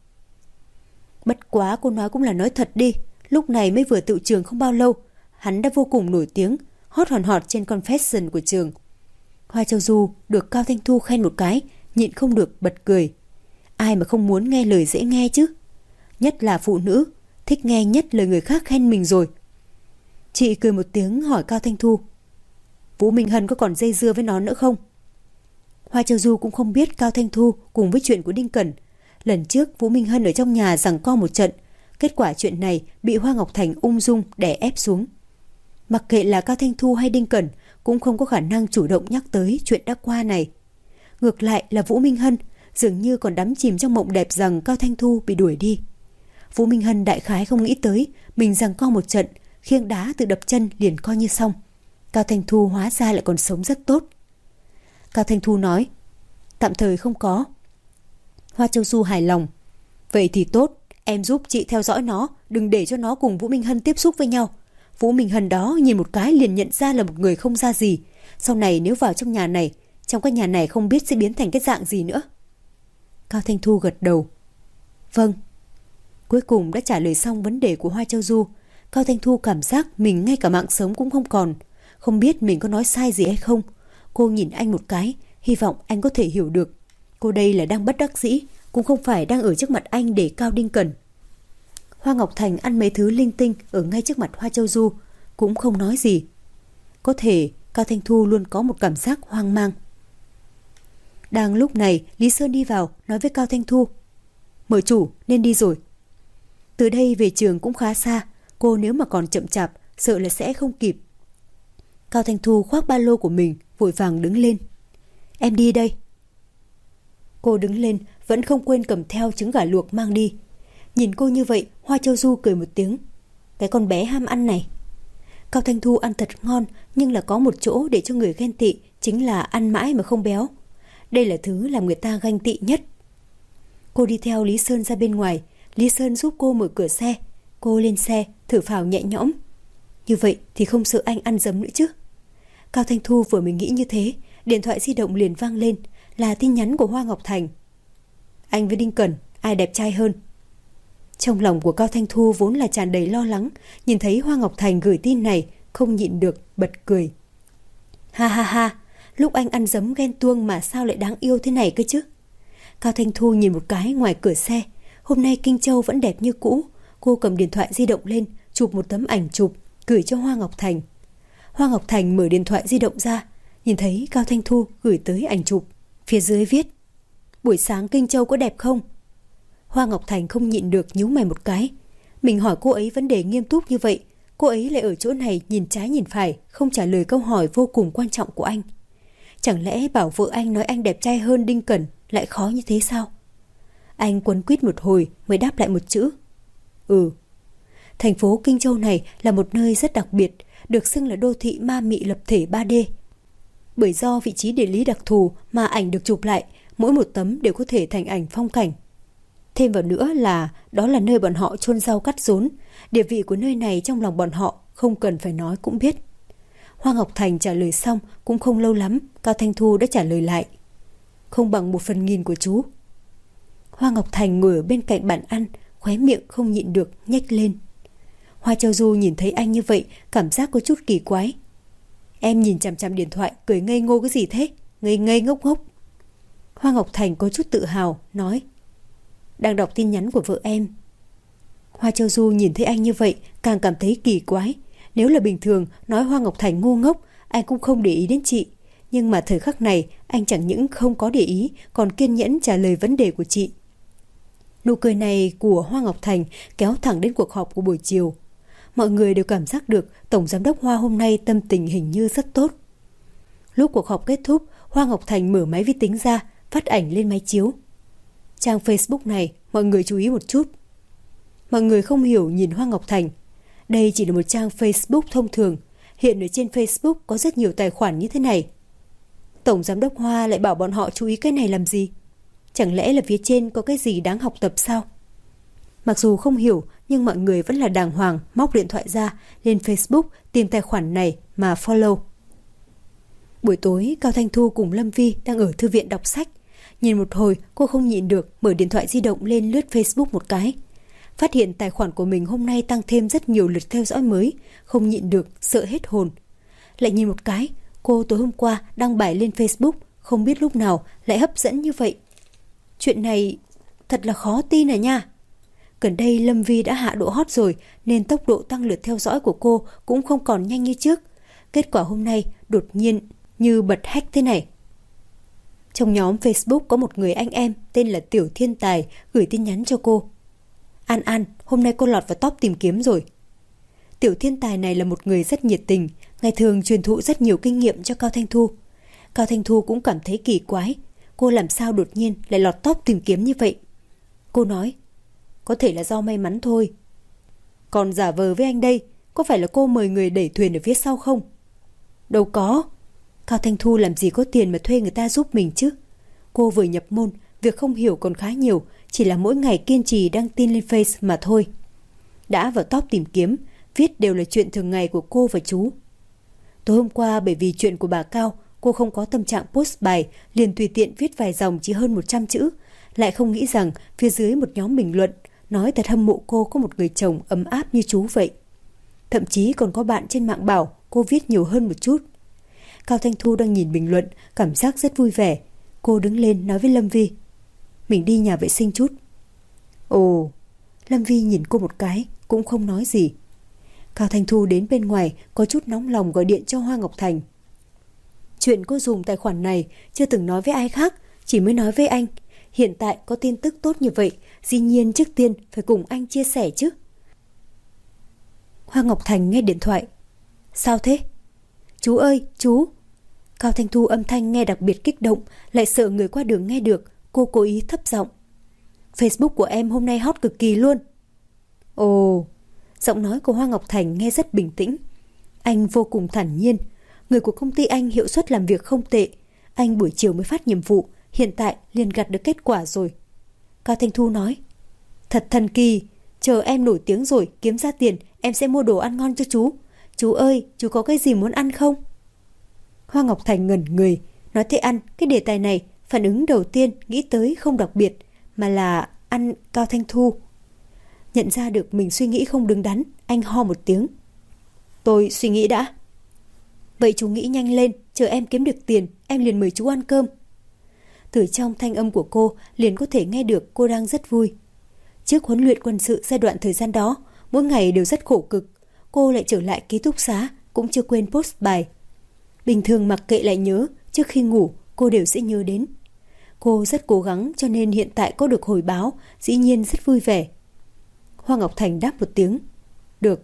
Bất quá cô nói cũng là nói thật đi, lúc này mới vừa tựu trường không bao lâu, hắn đã vô cùng nổi tiếng, hot hòn hot trên confession của trường. Hoa Châu Du được Cao Thanh Thu khen một cái, nhịn không được bật cười. Ai mà không muốn nghe lời dễ nghe chứ? Nhất là phụ nữ, thích nghe nhất lời người khác khen mình rồi. Chị cười một tiếng hỏi Cao Thanh Thu. Vũ Minh Hân có còn dây dưa với nó nữa không? Hoa Châu Du cũng không biết Cao Thanh Thu cùng với chuyện của Đinh Cẩn. Lần trước Vũ Minh Hân ở trong nhà giằng co một trận, kết quả chuyện này bị Hoa Ngọc Thành ung dung đè ép xuống. Mặc kệ là Cao Thanh Thu hay Đinh Cẩn cũng không có khả năng chủ động nhắc tới chuyện đã qua này. Ngược lại là Vũ Minh Hân dường như còn đắm chìm trong mộng đẹp rằng Cao Thanh Thu bị đuổi đi. Vũ Minh Hân đại khái không nghĩ tới mình giằng co một trận, khiêng đá từ đập chân liền coi như xong. Cao Thanh Thu hóa ra lại còn sống rất tốt. Cao Thanh Thu nói, tạm thời không có. Hoa Châu Du hài lòng. Vậy thì tốt, em giúp chị theo dõi nó, đừng để cho nó cùng Vũ Minh Hân tiếp xúc với nhau. Vũ Minh Hân đó nhìn một cái liền nhận ra là một người không ra gì. Sau này nếu vào trong nhà này, trong cái nhà này không biết sẽ biến thành cái dạng gì nữa. Cao Thanh Thu gật đầu. Vâng. Cuối cùng đã trả lời xong vấn đề của Hoa Châu Du. Cao Thanh Thu cảm giác mình ngay cả mạng sống cũng không còn. Không biết mình có nói sai gì hay không. Cô nhìn anh một cái, hy vọng anh có thể hiểu được. Cô đây là đang bất đắc dĩ, cũng không phải đang ở trước mặt anh để cao Đinh Cẩn. Hoa Ngọc Thành ăn mấy thứ linh tinh ở ngay trước mặt Hoa Châu Du, cũng không nói gì. Có thể Cao Thanh Thu luôn có một cảm giác hoang mang. Đang lúc này, Lý Sơn đi vào, nói với Cao Thanh Thu. Mở chủ, nên đi rồi. Từ đây về trường cũng khá xa, cô nếu mà còn chậm chạp, sợ là sẽ không kịp. Cao Thanh Thu khoác ba lô của mình, vội vàng đứng lên. Em đi đây. Cô đứng lên, vẫn không quên cầm theo trứng gà luộc mang đi. Nhìn cô như vậy, Hoa Châu Du cười một tiếng. Cái con bé ham ăn này. Cao Thanh Thu ăn thật ngon, nhưng là có một chỗ để cho người ghen tị, chính là ăn mãi mà không béo. Đây là thứ làm người ta ganh tị nhất. Cô đi theo Lý Sơn ra bên ngoài. Lý Sơn giúp cô mở cửa xe. Cô lên xe, thở phào nhẹ nhõm. Như vậy thì không sợ anh ăn dấm nữa chứ. Cao Thanh Thu vừa mới nghĩ như thế, điện thoại di động liền vang lên, là tin nhắn của Hoa Ngọc Thành. Anh với Đinh Cẩn, ai đẹp trai hơn? Trong lòng của Cao Thanh Thu vốn là tràn đầy lo lắng, nhìn thấy Hoa Ngọc Thành gửi tin này, không nhịn được bật cười. Ha ha ha, lúc anh ăn dấm ghen tuông mà sao lại đáng yêu thế này cơ chứ? Cao Thanh Thu nhìn một cái ngoài cửa xe. Hôm nay Kinh Châu vẫn đẹp như cũ. Cô cầm điện thoại di động lên, chụp một tấm ảnh chụp, gửi cho Hoa Ngọc Thành. Hoa Ngọc Thành mở điện thoại di động ra, nhìn thấy Cao Thanh Thu gửi tới ảnh chụp. Phía dưới viết: buổi sáng Kinh Châu có đẹp không? Hoa Ngọc Thành không nhịn được nhíu mày một cái. Mình hỏi cô ấy vấn đề nghiêm túc như vậy, cô ấy lại ở chỗ này nhìn trái nhìn phải, không trả lời câu hỏi vô cùng quan trọng của anh. Chẳng lẽ bảo vợ anh nói anh đẹp trai hơn Đinh Cẩn lại khó như thế sao? Anh quấn quýt một hồi mới đáp lại một chữ: Ừ. Thành phố Kinh Châu này là một nơi rất đặc biệt, được xưng là đô thị ma mị lập thể ba D. Bởi do vị trí địa lý đặc thù mà ảnh được chụp lại, mỗi một tấm đều có thể thành ảnh phong cảnh. Thêm vào nữa là đó là nơi bọn họ chôn rau cắt rốn, địa vị của nơi này trong lòng bọn họ không cần phải nói cũng biết. Hoa Ngọc Thành trả lời xong cũng không lâu lắm, Cao Thanh Thu đã trả lời lại: Không bằng một phần nghìn của chú. Hoa Ngọc Thành ngồi ở bên cạnh bàn ăn, khóe miệng không nhịn được nhếch lên. Hoa Châu Du nhìn thấy anh như vậy, cảm giác có chút kỳ quái. Em nhìn chằm chằm điện thoại, cười ngây ngô cái gì thế? Ngây ngây ngốc ngốc. Hoa Ngọc Thành có chút tự hào, nói: Đang đọc tin nhắn của vợ em. Hoa Châu Du nhìn thấy anh như vậy, càng cảm thấy kỳ quái. Nếu là bình thường, nói Hoa Ngọc Thành ngu ngốc, anh cũng không để ý đến chị. Nhưng mà thời khắc này, anh chẳng những không có để ý, còn kiên nhẫn trả lời vấn đề của chị. Nụ cười này của Hoa Ngọc Thành kéo thẳng đến cuộc họp của buổi chiều. Mọi người đều cảm giác được Tổng Giám đốc Hoa hôm nay tâm tình hình như rất tốt. Lúc cuộc họp kết thúc, Hoa Ngọc Thành mở máy vi tính ra, phát ảnh lên máy chiếu. Trang Facebook này, mọi người chú ý một chút. Mọi người không hiểu nhìn Hoa Ngọc Thành. Đây chỉ là một trang Facebook thông thường. Hiện ở trên Facebook có rất nhiều tài khoản như thế này. Tổng Giám đốc Hoa lại bảo bọn họ chú ý cái này làm gì? Chẳng lẽ là phía trên có cái gì đáng học tập sao? Mặc dù không hiểu, nhưng mọi người vẫn là đàng hoàng móc điện thoại ra, lên Facebook tìm tài khoản này mà follow. Buổi tối, Cao Thanh Thu cùng Lâm Vi đang ở thư viện đọc sách. Nhìn một hồi, cô không nhịn được mở điện thoại di động lên lướt Facebook một cái. Phát hiện tài khoản của mình hôm nay tăng thêm rất nhiều lượt theo dõi mới, không nhịn được, sợ hết hồn. Lại nhìn một cái, cô tối hôm qua đăng bài lên Facebook, không biết lúc nào lại hấp dẫn như vậy. Chuyện này thật là khó tin à nha. Gần đây Lâm Vi đã hạ độ hot rồi, nên tốc độ tăng lượt theo dõi của cô cũng không còn nhanh như trước. Kết quả hôm nay đột nhiên như bật hack thế này. Trong nhóm Facebook có một người anh em tên là Tiểu Thiên Tài gửi tin nhắn cho cô. An An, hôm nay cô lọt vào top tìm kiếm rồi. Tiểu Thiên Tài này là một người rất nhiệt tình, ngày thường truyền thụ rất nhiều kinh nghiệm cho Cao Thanh Thu. Cao Thanh Thu cũng cảm thấy kỳ quái, cô làm sao đột nhiên lại lọt top tìm kiếm như vậy. Cô nói, có thể là do may mắn thôi. Còn giả vờ với anh đây, có phải là cô mời người đẩy thuyền ở phía sau không? Đâu có. Cao Thanh Thu làm gì có tiền mà thuê người ta giúp mình chứ. Cô vừa nhập môn, việc không hiểu còn khá nhiều, chỉ là mỗi ngày kiên trì đăng tin lên Face mà thôi. Đã vào top tìm kiếm, viết đều là chuyện thường ngày của cô và chú. Tối hôm qua bởi vì chuyện của bà Cao, cô không có tâm trạng post bài, liền tùy tiện viết vài dòng chỉ hơn một trăm chữ. Lại không nghĩ rằng phía dưới một nhóm bình luận nói thật hâm mộ cô có một người chồng ấm áp như chú vậy. Thậm chí còn có bạn trên mạng bảo cô viết nhiều hơn một chút. Cao Thanh Thu đang nhìn bình luận, cảm giác rất vui vẻ. Cô đứng lên nói với Lâm Vi, mình đi nhà vệ sinh chút. Ồ, Lâm Vi nhìn cô một cái, cũng không nói gì. Cao Thanh Thu đến bên ngoài, có chút nóng lòng gọi điện cho Hoa Ngọc Thành. Chuyện cô dùng tài khoản này chưa từng nói với ai khác, chỉ mới nói với anh. Hiện tại có tin tức tốt như vậy, dĩ nhiên trước tiên phải cùng anh chia sẻ chứ. Hoa Ngọc Thành nghe điện thoại. Sao thế? Chú ơi, chú. Cao Thanh Thu âm thanh nghe đặc biệt kích động, lại sợ người qua đường nghe được, cô cố ý thấp giọng. Facebook của em hôm nay hot cực kỳ luôn. Ồ, giọng nói của Hoa Ngọc Thành nghe rất bình tĩnh. Anh vô cùng thản nhiên. Người của công ty anh hiệu suất làm việc không tệ. Anh buổi chiều mới phát nhiệm vụ, hiện tại liền gặt được kết quả rồi. Cao Thanh Thu nói. Thật thần kỳ, chờ em nổi tiếng rồi kiếm ra tiền, em sẽ mua đồ ăn ngon cho chú. Chú ơi, chú có cái gì muốn ăn không? Hoa Ngọc Thành ngẩn người, nói thế ăn, cái đề tài này, phản ứng đầu tiên nghĩ tới không đặc biệt, mà là ăn Cao Thanh Thu. Nhận ra được mình suy nghĩ không đứng đắn, anh ho một tiếng. Tôi suy nghĩ đã. Vậy chú nghĩ nhanh lên, chờ em kiếm được tiền, em liền mời chú ăn cơm. Từ trong thanh âm của cô liền có thể nghe được cô đang rất vui. Trước huấn luyện quân sự giai đoạn thời gian đó, mỗi ngày đều rất khổ cực. Cô lại trở lại ký túc xá, cũng chưa quên post bài. Bình thường mặc kệ lại nhớ, trước khi ngủ cô đều sẽ nhớ đến. Cô rất cố gắng cho nên hiện tại có được hồi báo, dĩ nhiên rất vui vẻ. Hoa Ngọc Thành đáp một tiếng. Được.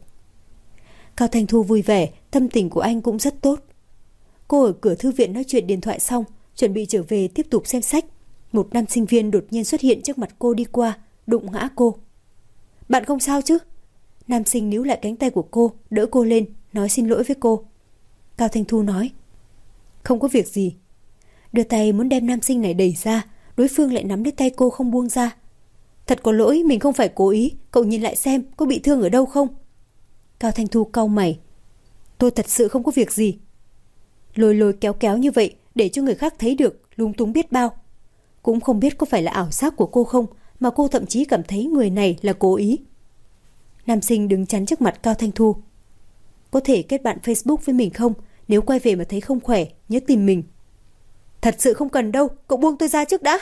Cao Thanh Thu vui vẻ, tâm tình của anh cũng rất tốt. Cô ở cửa thư viện nói chuyện điện thoại xong, chuẩn bị trở về tiếp tục xem sách. Một nam sinh viên đột nhiên xuất hiện trước mặt cô đi qua, đụng ngã cô. Bạn không sao chứ? Nam sinh níu lại cánh tay của cô, đỡ cô lên, nói xin lỗi với cô. Cao Thanh Thu nói. Không có việc gì. Đưa tay muốn đem nam sinh này đẩy ra, đối phương lại nắm lấy tay cô không buông ra. Thật có lỗi, mình không phải cố ý, cậu nhìn lại xem có bị thương ở đâu không? Cao Thanh Thu cau mày. Tôi thật sự không có việc gì. Lôi lôi kéo kéo như vậy để cho người khác thấy được, lung túng biết bao. Cũng không biết có phải là ảo giác của cô không, mà cô thậm chí cảm thấy người này là cố ý. Nam sinh đứng chắn trước mặt Cao Thanh Thu. Có thể kết bạn Facebook với mình không? Nếu quay về mà thấy không khỏe, nhớ tìm mình. Thật sự không cần đâu, cậu buông tôi ra trước đã.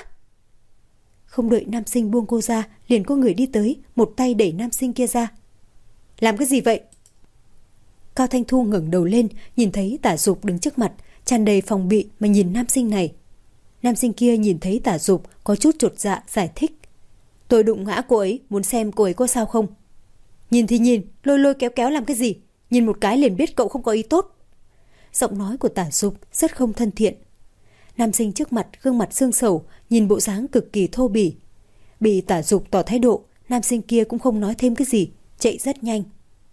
Không đợi nam sinh buông cô ra, liền có người đi tới, một tay đẩy nam sinh kia ra. Làm cái gì vậy? Cao Thanh Thu ngẩng đầu lên, nhìn thấy Tả Dục đứng trước mặt, tràn đầy phòng bị mà nhìn nam sinh này. Nam sinh kia nhìn thấy Tả Dục có chút chột dạ giải thích. Tôi đụng ngã cô ấy, muốn xem cô ấy có sao không. Nhìn thì nhìn, lôi lôi kéo kéo làm cái gì? Nhìn một cái liền biết cậu không có ý tốt. Giọng nói của Tả Dục rất không thân thiện. Nam sinh trước mặt gương mặt xương sầu, nhìn bộ dáng cực kỳ thô bỉ. Bị Tả Dục tỏ thái độ, nam sinh kia cũng không nói thêm cái gì, chạy rất nhanh.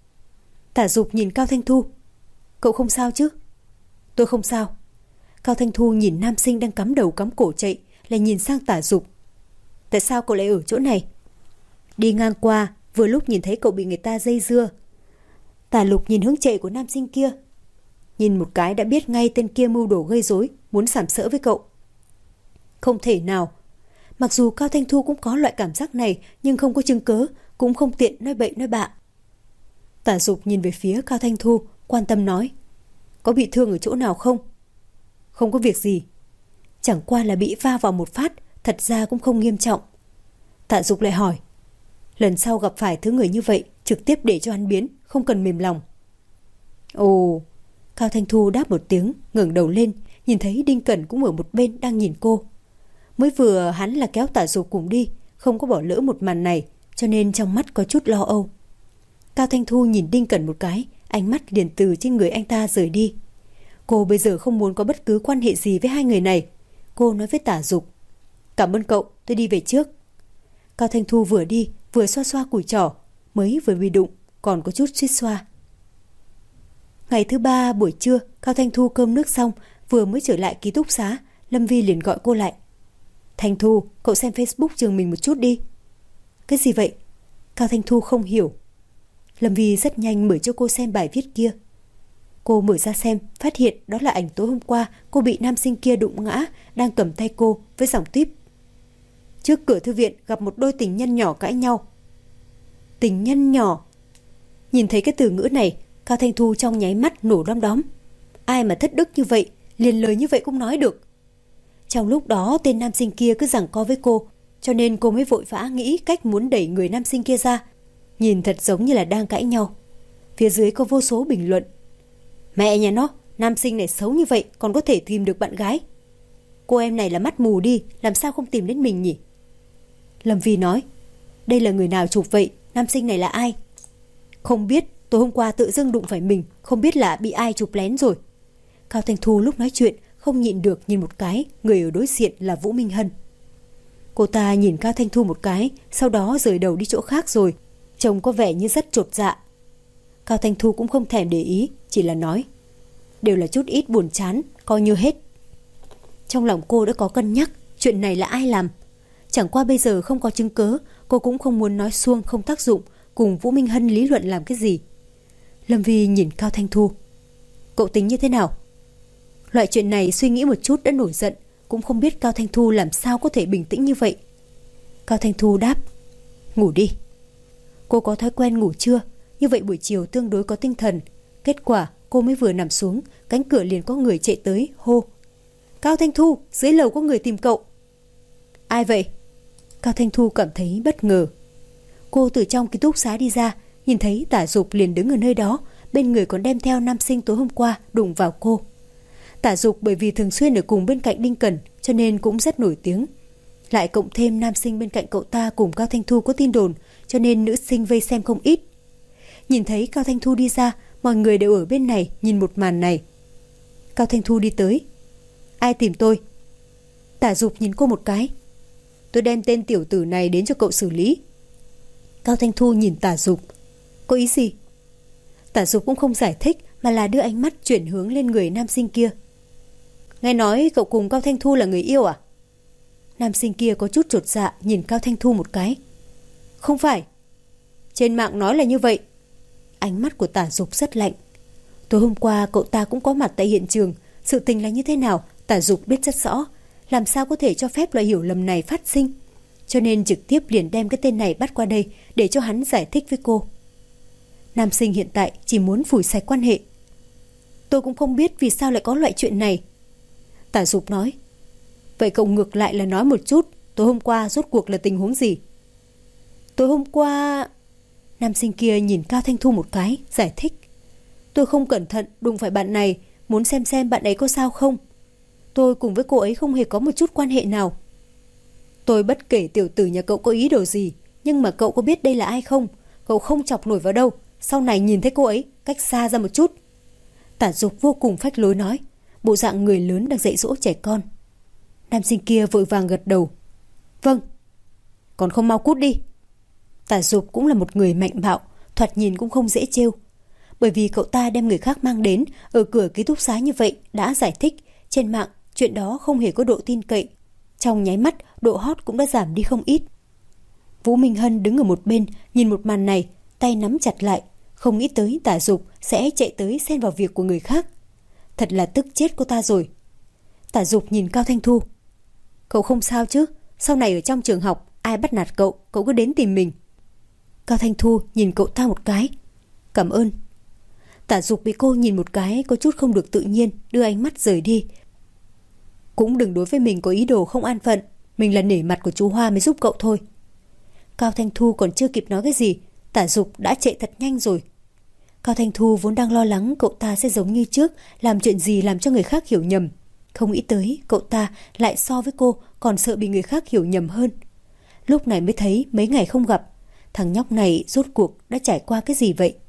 Tả Dục nhìn Cao Thanh Thu. Cậu không sao chứ? Tôi không sao. Cao Thanh Thu nhìn nam sinh đang cắm đầu cắm cổ chạy, lại nhìn sang Tả Dục. Tại sao cậu lại ở chỗ này? Đi ngang qua, vừa lúc nhìn thấy cậu bị người ta dây dưa. Tả Lục nhìn hướng chạy của nam sinh kia. Nhìn một cái đã biết ngay tên kia mưu đồ gây rối, muốn sàm sỡ với cậu. Không thể nào. Mặc dù Cao Thanh Thu cũng có loại cảm giác này, nhưng không có chứng cớ, cũng không tiện nói bậy nói bạ. Tả Dục nhìn về phía Cao Thanh Thu, quan tâm nói. Có bị thương ở chỗ nào không? Không có việc gì. Chẳng qua là bị va vào một phát, thật ra cũng không nghiêm trọng. Tả Dục lại hỏi. Lần sau gặp phải thứ người như vậy, trực tiếp để cho hắn biến, không cần mềm lòng. Ồ. Cao Thanh Thu đáp một tiếng, ngẩng đầu lên, nhìn thấy Đinh Cẩn cũng ở một bên đang nhìn cô. Mới vừa hắn là kéo Tả Dục cùng đi, không có bỏ lỡ một màn này, cho nên trong mắt có chút lo âu. Cao Thanh Thu nhìn Đinh Cẩn một cái, ánh mắt liền từ trên người anh ta rời đi. Cô bây giờ không muốn có bất cứ quan hệ gì với hai người này. Cô nói với Tả Dục. Cảm ơn cậu, tôi đi về trước. Cao Thanh Thu vừa đi, vừa xoa xoa cùi chỏ, mới vừa bị đụng, còn có chút suýt xoa. Ngày thứ ba buổi trưa, Cao Thanh Thu cơm nước xong, vừa mới trở lại ký túc xá, Lâm Vi liền gọi cô lại. Thanh Thu, cậu xem Facebook trường mình một chút đi. Cái gì vậy? Cao Thanh Thu không hiểu. Lâm Vi rất nhanh mở cho cô xem bài viết kia. Cô mở ra xem, phát hiện đó là ảnh tối hôm qua cô bị nam sinh kia đụng ngã, đang cầm tay cô với dòng típ. Trước cửa thư viện gặp một đôi tình nhân nhỏ cãi nhau. Tình nhân nhỏ. Nhìn thấy cái từ ngữ này, Cao Thanh Thu trong nháy mắt nổ đom đóm. Ai mà thất đức như vậy, liền lời như vậy cũng nói được. Trong lúc đó tên nam sinh kia cứ giằng co với cô, cho nên cô mới vội vã nghĩ cách muốn đẩy người nam sinh kia ra. Nhìn thật giống như là đang cãi nhau. Phía dưới có vô số bình luận. Mẹ nhà nó, nam sinh này xấu như vậy còn có thể tìm được bạn gái. Cô em này là mắt mù đi, làm sao không tìm đến mình nhỉ? Lâm Vi nói, đây là người nào chụp vậy? Nam sinh này là ai? Không biết, tối hôm qua tự dưng đụng phải mình, không biết là bị ai chụp lén rồi. Cao Thanh Thu lúc nói chuyện không nhịn được nhìn một cái, người ở đối diện là Vũ Minh Hân. Cô ta nhìn Cao Thanh Thu một cái, sau đó rời đầu đi chỗ khác rồi, trông có vẻ như rất chột dạ. Cao Thanh Thu cũng không thèm để ý, chỉ là nói, đều là chút ít buồn chán, coi như hết. Trong lòng cô đã có cân nhắc, chuyện này là ai làm. Chẳng qua bây giờ không có chứng cớ, cô cũng không muốn nói suông không tác dụng, cùng Vũ Minh Hân lý luận làm cái gì. Lâm Vi nhìn Cao Thanh Thu, cậu tính như thế nào? Loại chuyện này suy nghĩ một chút đã nổi giận, cũng không biết Cao Thanh Thu làm sao có thể bình tĩnh như vậy. Cao Thanh Thu đáp, ngủ đi. Cô có thói quen ngủ trưa, như vậy buổi chiều tương đối có tinh thần. Kết quả cô mới vừa nằm xuống, cánh cửa liền có người chạy tới hô, Cao Thanh Thu, dưới lầu có người tìm cậu. Ai vậy? Cao Thanh Thu cảm thấy bất ngờ. Cô từ trong ký túc xá đi ra, nhìn thấy Tả Dục liền đứng ở nơi đó, bên người còn đem theo nam sinh tối hôm qua đụng vào cô. Tả Dục bởi vì thường xuyên ở cùng bên cạnh Đinh Cẩn cho nên cũng rất nổi tiếng. Lại cộng thêm nam sinh bên cạnh cậu ta cùng Cao Thanh Thu có tin đồn, cho nên nữ sinh vây xem không ít. Nhìn thấy Cao Thanh Thu đi ra, mọi người đều ở bên này nhìn một màn này. Cao Thanh Thu đi tới. Ai tìm tôi? Tả Dục nhìn cô một cái. Tôi đem tên tiểu tử này đến cho cậu xử lý. Cao Thanh Thu nhìn Tả Dục. Có ý gì? Tả Dục cũng không giải thích mà là đưa ánh mắt chuyển hướng lên người nam sinh kia. Nghe nói cậu cùng Cao Thanh Thu là người yêu à? Nam sinh kia có chút chột dạ nhìn Cao Thanh Thu một cái. Không phải. Trên mạng nói là như vậy. Ánh mắt của Tả Dục rất lạnh. Tối hôm qua cậu ta cũng có mặt tại hiện trường. Sự tình là như thế nào Tả Dục biết rất rõ. Làm sao có thể cho phép loại hiểu lầm này phát sinh. Cho nên trực tiếp liền đem cái tên này bắt qua đây để cho hắn giải thích với cô. Nam sinh hiện tại chỉ muốn phủi sạch quan hệ. Tôi cũng không biết vì sao lại có loại chuyện này. Tả Dục nói. Vậy cậu ngược lại là nói một chút, tối hôm qua rốt cuộc là tình huống gì? Tối hôm qua... Nam sinh kia nhìn Cao Thanh Thu một cái, giải thích. Tôi không cẩn thận đụng phải bạn này, muốn xem xem bạn ấy có sao không. Tôi cùng với cô ấy không hề có một chút quan hệ nào. Tôi bất kể tiểu tử nhà cậu có ý đồ gì, nhưng mà cậu có biết đây là ai không? Cậu không chọc nổi vào đâu, sau này nhìn thấy cô ấy, cách xa ra một chút. Tả Dục vô cùng phách lối nói, bộ dạng người lớn đang dạy dỗ trẻ con. Nam sinh kia vội vàng gật đầu. Vâng. Còn không mau cút đi. Tả Dục cũng là một người mạnh bạo, thoạt nhìn cũng không dễ trêu. Bởi vì cậu ta đem người khác mang đến ở cửa ký túc xá như vậy đã giải thích trên mạng chuyện đó không hề có độ tin cậy. Trong nháy mắt độ hot cũng đã giảm đi không ít. Vũ Minh Hân đứng ở một bên nhìn một màn này, tay nắm chặt lại, không nghĩ tới Tả Dục sẽ chạy tới xen vào việc của người khác. Thật là tức chết cô ta rồi. Tả Dục nhìn Cao Thanh Thu. Cậu không sao chứ? Sau này ở trong trường học ai bắt nạt cậu, cậu cứ đến tìm mình. Cao Thanh Thu nhìn cậu ta một cái. Cảm ơn. Tả Dục bị cô nhìn một cái có chút không được tự nhiên, đưa ánh mắt rời đi. Cũng đừng đối với mình có ý đồ không an phận, mình là nể mặt của chú Hoa mới giúp cậu thôi. Cao Thanh Thu còn chưa kịp nói cái gì, Tả Dục đã chạy thật nhanh rồi. Cao Thanh Thu vốn đang lo lắng cậu ta sẽ giống như trước, làm chuyện gì làm cho người khác hiểu nhầm. Không nghĩ tới cậu ta lại so với cô còn sợ bị người khác hiểu nhầm hơn. Lúc này mới thấy mấy ngày không gặp, thằng nhóc này rốt cuộc đã trải qua cái gì vậy?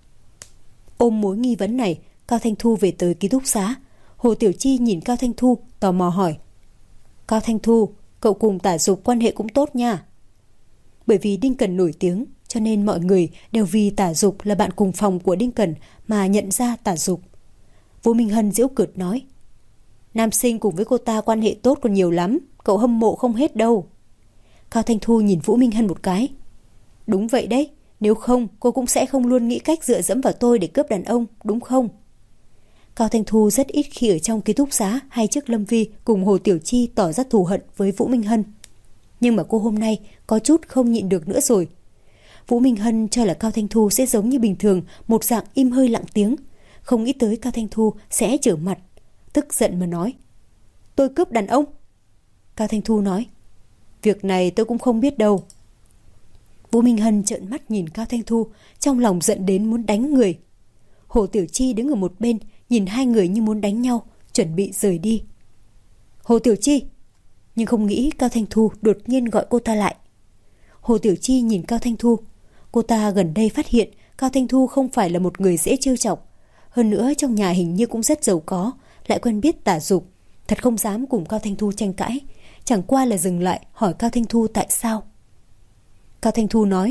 Ôm mối nghi vấn này, Cao Thanh Thu về tới ký túc xá. Hồ Tiểu Chi nhìn Cao Thanh Thu, tò mò hỏi. Cao Thanh Thu, cậu cùng Tả Dục quan hệ cũng tốt nha. Bởi vì Đinh Cẩn nổi tiếng, cho nên mọi người đều vì Tả Dục là bạn cùng phòng của Đinh Cẩn mà nhận ra Tả Dục. Vũ Minh Hân giễu cợt nói. Nam sinh cùng với cô ta quan hệ tốt còn nhiều lắm, cậu hâm mộ không hết đâu. Cao Thanh Thu nhìn Vũ Minh Hân một cái. Đúng vậy đấy, nếu không cô cũng sẽ không luôn nghĩ cách dựa dẫm vào tôi để cướp đàn ông, đúng không? Cao Thanh Thu rất ít khi ở trong ký túc xá hay trước Lâm Vi cùng Hồ Tiểu Chi tỏ ra thù hận với Vũ Minh Hân. Nhưng mà cô hôm nay có chút không nhịn được nữa rồi. Vũ Minh Hân cho là Cao Thanh Thu sẽ giống như bình thường, một dạng im hơi lặng tiếng. Không nghĩ tới Cao Thanh Thu sẽ trở mặt, tức giận mà nói. Tôi cướp đàn ông. Cao Thanh Thu nói. Việc này tôi cũng không biết đâu. Vũ Minh Hân trợn mắt nhìn Cao Thanh Thu, trong lòng giận đến muốn đánh người. Hồ Tiểu Chi đứng ở một bên, nhìn hai người như muốn đánh nhau, chuẩn bị rời đi. Hồ Tiểu Chi. Nhưng không nghĩ Cao Thanh Thu đột nhiên gọi cô ta lại. Hồ Tiểu Chi nhìn Cao Thanh Thu. Cô ta gần đây phát hiện Cao Thanh Thu không phải là một người dễ trêu chọc. Hơn nữa trong nhà hình như cũng rất giàu có, lại quen biết tả dục. Thật không dám cùng Cao Thanh Thu tranh cãi, chẳng qua là dừng lại hỏi Cao Thanh Thu tại sao. Cao Thanh Thu nói: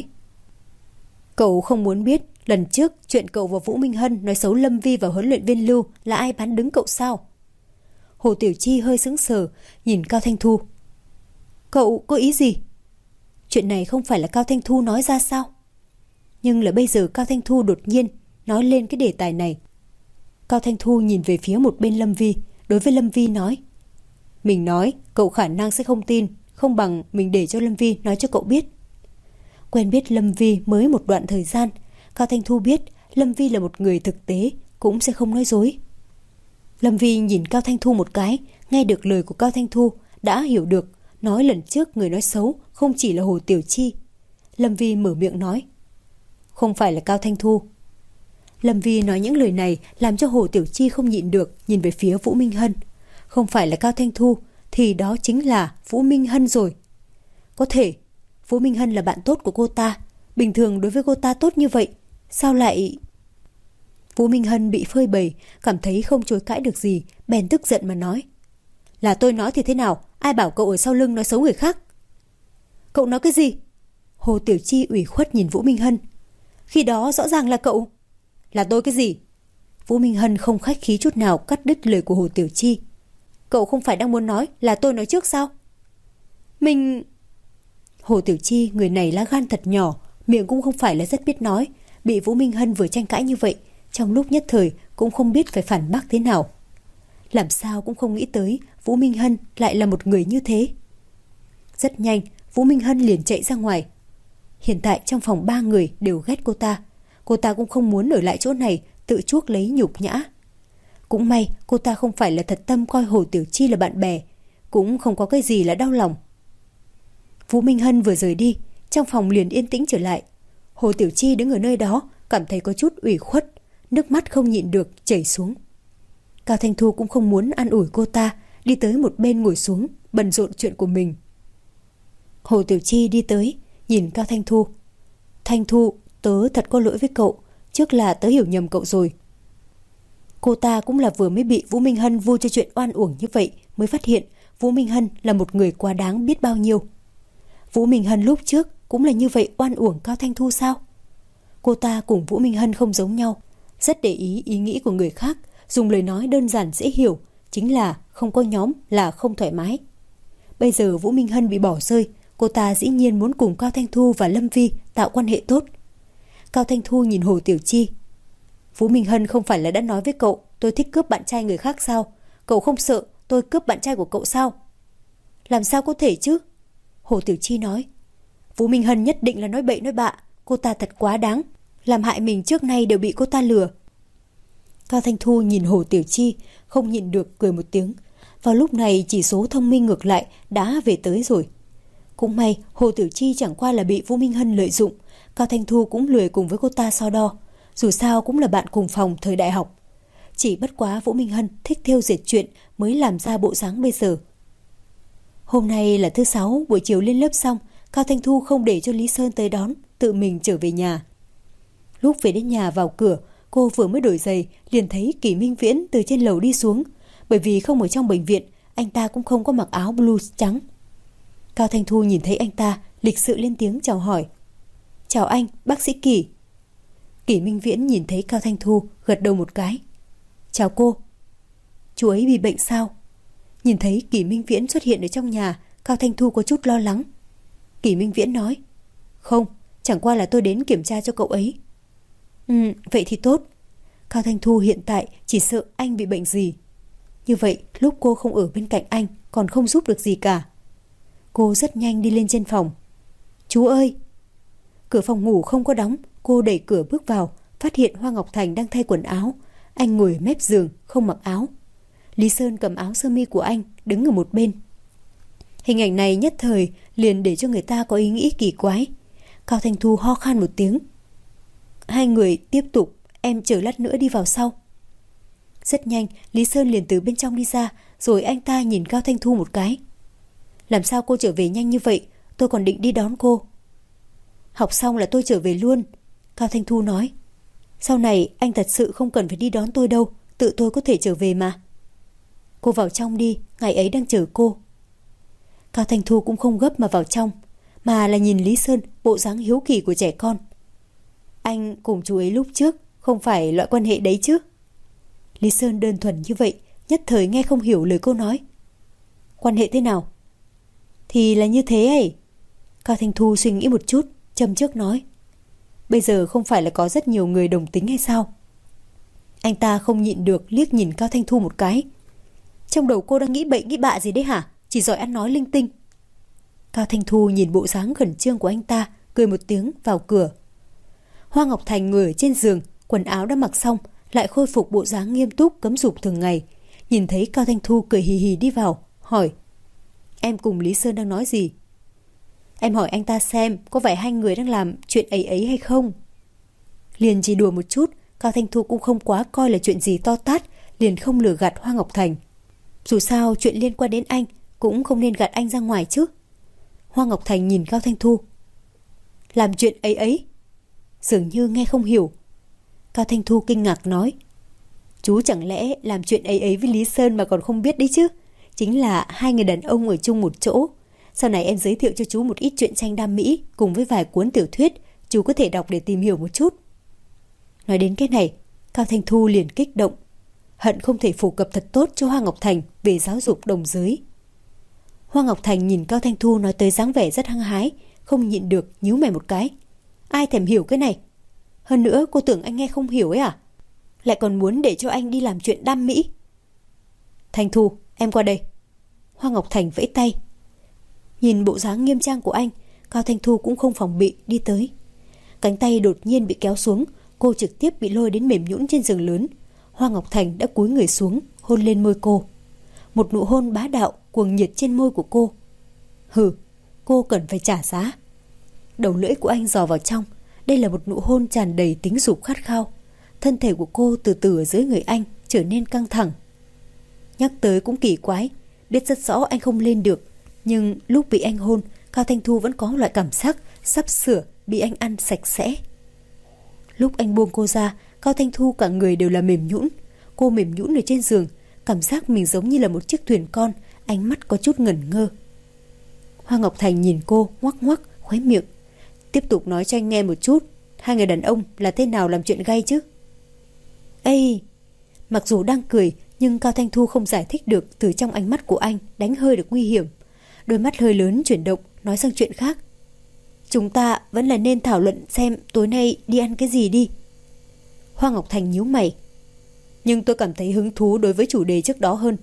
Cậu không muốn biết lần trước chuyện cậu và Vũ Minh Hân nói xấu Lâm Vi và huấn luyện viên Lưu là ai bán đứng cậu sao? Hồ Tiểu Chi hơi sững sờ nhìn Cao Thanh Thu. Cậu có ý gì? Chuyện này không phải là Cao Thanh Thu nói ra sao? Nhưng là bây giờ Cao Thanh Thu đột nhiên nói lên cái đề tài này. Cao Thanh Thu nhìn về phía một bên Lâm Vi, đối với Lâm Vi nói: Mình nói cậu khả năng sẽ không tin, không bằng mình để cho Lâm Vi nói cho cậu biết. Quen biết Lâm Vi mới một đoạn thời gian, Cao Thanh Thu biết Lâm Vi là một người thực tế, cũng sẽ không nói dối. Lâm Vi nhìn Cao Thanh Thu một cái, nghe được lời của Cao Thanh Thu, đã hiểu được nói lần trước người nói xấu không chỉ là Hồ Tiểu Chi. Lâm Vi mở miệng nói: Không phải là Cao Thanh Thu. Lâm Vi nói những lời này làm cho Hồ Tiểu Chi không nhịn được nhìn về phía Vũ Minh Hân. Không phải là Cao Thanh Thu thì đó chính là Vũ Minh Hân rồi. Có thể Vũ Minh Hân là bạn tốt của cô ta, bình thường đối với cô ta tốt như vậy, sao lại... Vũ Minh Hân bị phơi bày, cảm thấy không chối cãi được gì, bèn tức giận mà nói: Là tôi nói thì thế nào, ai bảo cậu ở sau lưng nói xấu người khác? Cậu nói cái gì? Hồ Tiểu Chi ủy khuất nhìn Vũ Minh Hân. Khi đó rõ ràng là cậu. Là tôi cái gì? Vũ Minh Hân không khách khí chút nào cắt đứt lời của Hồ Tiểu Chi. Cậu không phải đang muốn nói là tôi nói trước sao? Mình... Hồ Tiểu Chi người này lá gan thật nhỏ, miệng cũng không phải là rất biết nói, bị Vũ Minh Hân vừa tranh cãi như vậy, trong lúc nhất thời cũng không biết phải phản bác thế nào. Làm sao cũng không nghĩ tới Vũ Minh Hân lại là một người như thế. Rất nhanh Vũ Minh Hân liền chạy ra ngoài. Hiện tại trong phòng ba người đều ghét cô ta. Cô ta cũng không muốn ở lại chỗ này tự chuốc lấy nhục nhã. Cũng may cô ta không phải là thật tâm coi Hồ Tiểu Chi là bạn bè, cũng không có cái gì là đau lòng. Vũ Minh Hân vừa rời đi, trong phòng liền yên tĩnh trở lại. Hồ Tiểu Chi đứng ở nơi đó cảm thấy có chút ủy khuất, nước mắt không nhịn được chảy xuống. Cao Thanh Thu cũng không muốn an ủi cô ta, đi tới một bên ngồi xuống, bận rộn chuyện của mình. Hồ Tiểu Chi đi tới, nhìn Cao Thanh Thu. Thanh Thu, tớ thật có lỗi với cậu, trước là tớ hiểu nhầm cậu rồi. Cô ta cũng là vừa mới bị Vũ Minh Hân vu cho chuyện oan uổng như vậy mới phát hiện Vũ Minh Hân là một người quá đáng biết bao nhiêu. Vũ Minh Hân lúc trước cũng là như vậy oan uổng Cao Thanh Thu sao? Cô ta cùng Vũ Minh Hân không giống nhau, rất để ý ý nghĩ của người khác, dùng lời nói đơn giản dễ hiểu, chính là không có nhóm là không thoải mái. Bây giờ Vũ Minh Hân bị bỏ rơi, cô ta dĩ nhiên muốn cùng Cao Thanh Thu và Lâm Vi tạo quan hệ tốt. Cao Thanh Thu nhìn Hồ Tiểu Chi. Vũ Minh Hân không phải là đã nói với cậu tôi thích cướp bạn trai người khác sao? Cậu không sợ tôi cướp bạn trai của cậu sao? Làm sao có thể chứ? Hồ Tiểu Chi nói. Vũ Minh Hân nhất định là nói bậy nói bạ, cô ta thật quá đáng, làm hại mình trước nay đều bị cô ta lừa. Cao Thanh Thu nhìn Hồ Tiểu Chi, không nhịn được cười một tiếng. Vào lúc này chỉ số thông minh ngược lại đã về tới rồi. Cũng may Hồ Tiểu Chi chẳng qua là bị Vũ Minh Hân lợi dụng, Cao Thanh Thu cũng lười cùng với cô ta so đo, dù sao cũng là bạn cùng phòng thời đại học. Chỉ bất quá Vũ Minh Hân thích thêu dệt chuyện mới làm ra bộ dáng bây giờ. Hôm nay là thứ sáu, buổi chiều lên lớp xong, Cao Thanh Thu không để cho Lý Sơn tới đón, tự mình trở về nhà. Lúc về đến nhà vào cửa, cô vừa mới đổi giày liền thấy Kỷ Minh Viễn từ trên lầu đi xuống, bởi vì không ở trong bệnh viện, anh ta cũng không có mặc áo blue trắng. Cao Thanh Thu nhìn thấy anh ta, lịch sự lên tiếng chào hỏi. Chào anh, bác sĩ Kỷ. Kỷ Minh Viễn nhìn thấy Cao Thanh Thu, gật đầu một cái. Chào cô. Chú ấy bị bệnh sao? Nhìn thấy Kỷ Minh Viễn xuất hiện ở trong nhà, Cao Thanh Thu có chút lo lắng. Kỷ Minh Viễn nói. Không, chẳng qua là tôi đến kiểm tra cho cậu ấy. Ừ, vậy thì tốt. Cao Thanh Thu hiện tại chỉ sợ anh bị bệnh gì. Như vậy lúc cô không ở bên cạnh anh còn không giúp được gì cả. Cô rất nhanh đi lên trên phòng. Chú ơi! Cửa phòng ngủ không có đóng, cô đẩy cửa bước vào, phát hiện Hoa Ngọc Thành đang thay quần áo. Anh ngồi mép giường không mặc áo. Lý Sơn cầm áo sơ mi của anh đứng ở một bên. Hình ảnh này nhất thời liền để cho người ta có ý nghĩ kỳ quái. Cao Thanh Thu ho khan một tiếng. Hai người tiếp tục, em chờ lát nữa đi vào sau. Rất nhanh, Lý Sơn liền từ bên trong đi ra, rồi anh ta nhìn Cao Thanh Thu một cái. Làm sao cô trở về nhanh như vậy? Tôi còn định đi đón cô. Học xong là tôi trở về luôn, Cao Thanh Thu nói. Sau này anh thật sự không cần phải đi đón tôi đâu, tự tôi có thể trở về mà. Cô vào trong đi, ngày ấy đang chờ cô. Cao Thanh Thu cũng không gấp mà vào trong, mà là nhìn Lý Sơn bộ dáng hiếu kỳ của trẻ con. Anh cùng chú ấy lúc trước không phải loại quan hệ đấy chứ? Lý Sơn đơn thuần như vậy, nhất thời nghe không hiểu lời cô nói. Quan hệ thế nào? Thì là như thế ấy. Cao Thanh Thu suy nghĩ một chút, châm chước nói. Bây giờ không phải là có rất nhiều người đồng tính hay sao? Anh ta không nhịn được liếc nhìn Cao Thanh Thu một cái. Trong đầu cô đang nghĩ bậy nghĩ bạ gì đấy hả? Chỉ giỏi ăn nói linh tinh. Cao Thanh Thu nhìn bộ dáng khẩn trương của anh ta, cười một tiếng vào cửa. Hoa Ngọc Thành ngồi ở trên giường, quần áo đã mặc xong, lại khôi phục bộ dáng nghiêm túc cấm dục thường ngày. Nhìn thấy Cao Thanh Thu cười hì hì đi vào, hỏi. Em cùng Lý Sơn đang nói gì? Em hỏi anh ta xem có phải hai người đang làm chuyện ấy ấy hay không? Liền chỉ đùa một chút, Cao Thanh Thu cũng không quá coi là chuyện gì to tát, liền không lừa gạt Hoa Ngọc Thành. Dù sao chuyện liên quan đến anh cũng không nên gạt anh ra ngoài chứ. Hoa Ngọc Thành nhìn Cao Thanh Thu. Làm chuyện ấy ấy? Dường như nghe không hiểu. Cao Thanh Thu kinh ngạc nói. Chú chẳng lẽ làm chuyện ấy ấy với Lý Sơn mà còn không biết đấy chứ? Chính là hai người đàn ông ở chung một chỗ. Sau này em giới thiệu cho chú một ít truyện tranh Đam Mỹ cùng với vài cuốn tiểu thuyết, chú có thể đọc để tìm hiểu một chút. Nói đến cái này, Cao Thanh Thu liền kích động, hận không thể phổ cập thật tốt cho Hoa Ngọc Thành về giáo dục đồng giới. Hoa Ngọc Thành nhìn Cao Thanh Thu nói tới dáng vẻ rất hăng hái, không nhịn được nhíu mày một cái. Ai thèm hiểu cái này? Hơn nữa cô tưởng anh nghe không hiểu ấy à? Lại còn muốn để cho anh đi làm chuyện Đam Mỹ. Thanh Thu, em qua đây. Hoa Ngọc Thành vẫy tay. Nhìn bộ dáng nghiêm trang của anh, Cao Thanh Thu cũng không phòng bị đi tới. Cánh tay đột nhiên bị kéo xuống, cô trực tiếp bị lôi đến mềm nhũn trên giường lớn. Hoa Ngọc Thành đã cúi người xuống, hôn lên môi cô. Một nụ hôn bá đạo, cuồng nhiệt trên môi của cô. Hừ, cô cần phải trả giá. Đầu lưỡi của anh dò vào trong. Đây là một nụ hôn tràn đầy tính dục khát khao. Thân thể của cô từ từ ở dưới người anh trở nên căng thẳng. Nhắc tới cũng kỳ quái, biết rất rõ anh không lên được, nhưng lúc bị anh hôn, Cao Thanh Thu vẫn có loại cảm giác sắp sửa bị anh ăn sạch sẽ. Lúc anh buông cô ra, Cao Thanh Thu cả người đều là mềm nhũn. Cô mềm nhũn ở trên giường, cảm giác mình giống như là một chiếc thuyền con, ánh mắt có chút ngẩn ngơ. Hoa Ngọc Thành nhìn cô ngoắc ngoắc khóe miệng, tiếp tục nói cho anh nghe một chút, hai người đàn ông là thế nào làm chuyện gay chứ? Ê, mặc dù đang cười, nhưng Cao Thanh Thu không giải thích được từ trong ánh mắt của anh đánh hơi được nguy hiểm. Đôi mắt hơi lớn chuyển động, nói sang chuyện khác. Chúng ta vẫn là nên thảo luận xem tối nay đi ăn cái gì đi. Hoa Ngọc Thành nhíu mày. Nhưng tôi cảm thấy hứng thú đối với chủ đề trước đó hơn.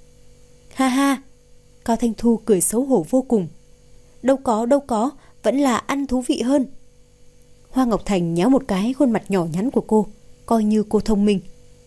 Ha ha, Cao Thanh Thu cười xấu hổ vô cùng. Đâu có, đâu có, vẫn là ăn thú vị hơn. Hoa Ngọc Thành nhéo một cái khuôn mặt nhỏ nhắn của cô, coi như cô thông minh.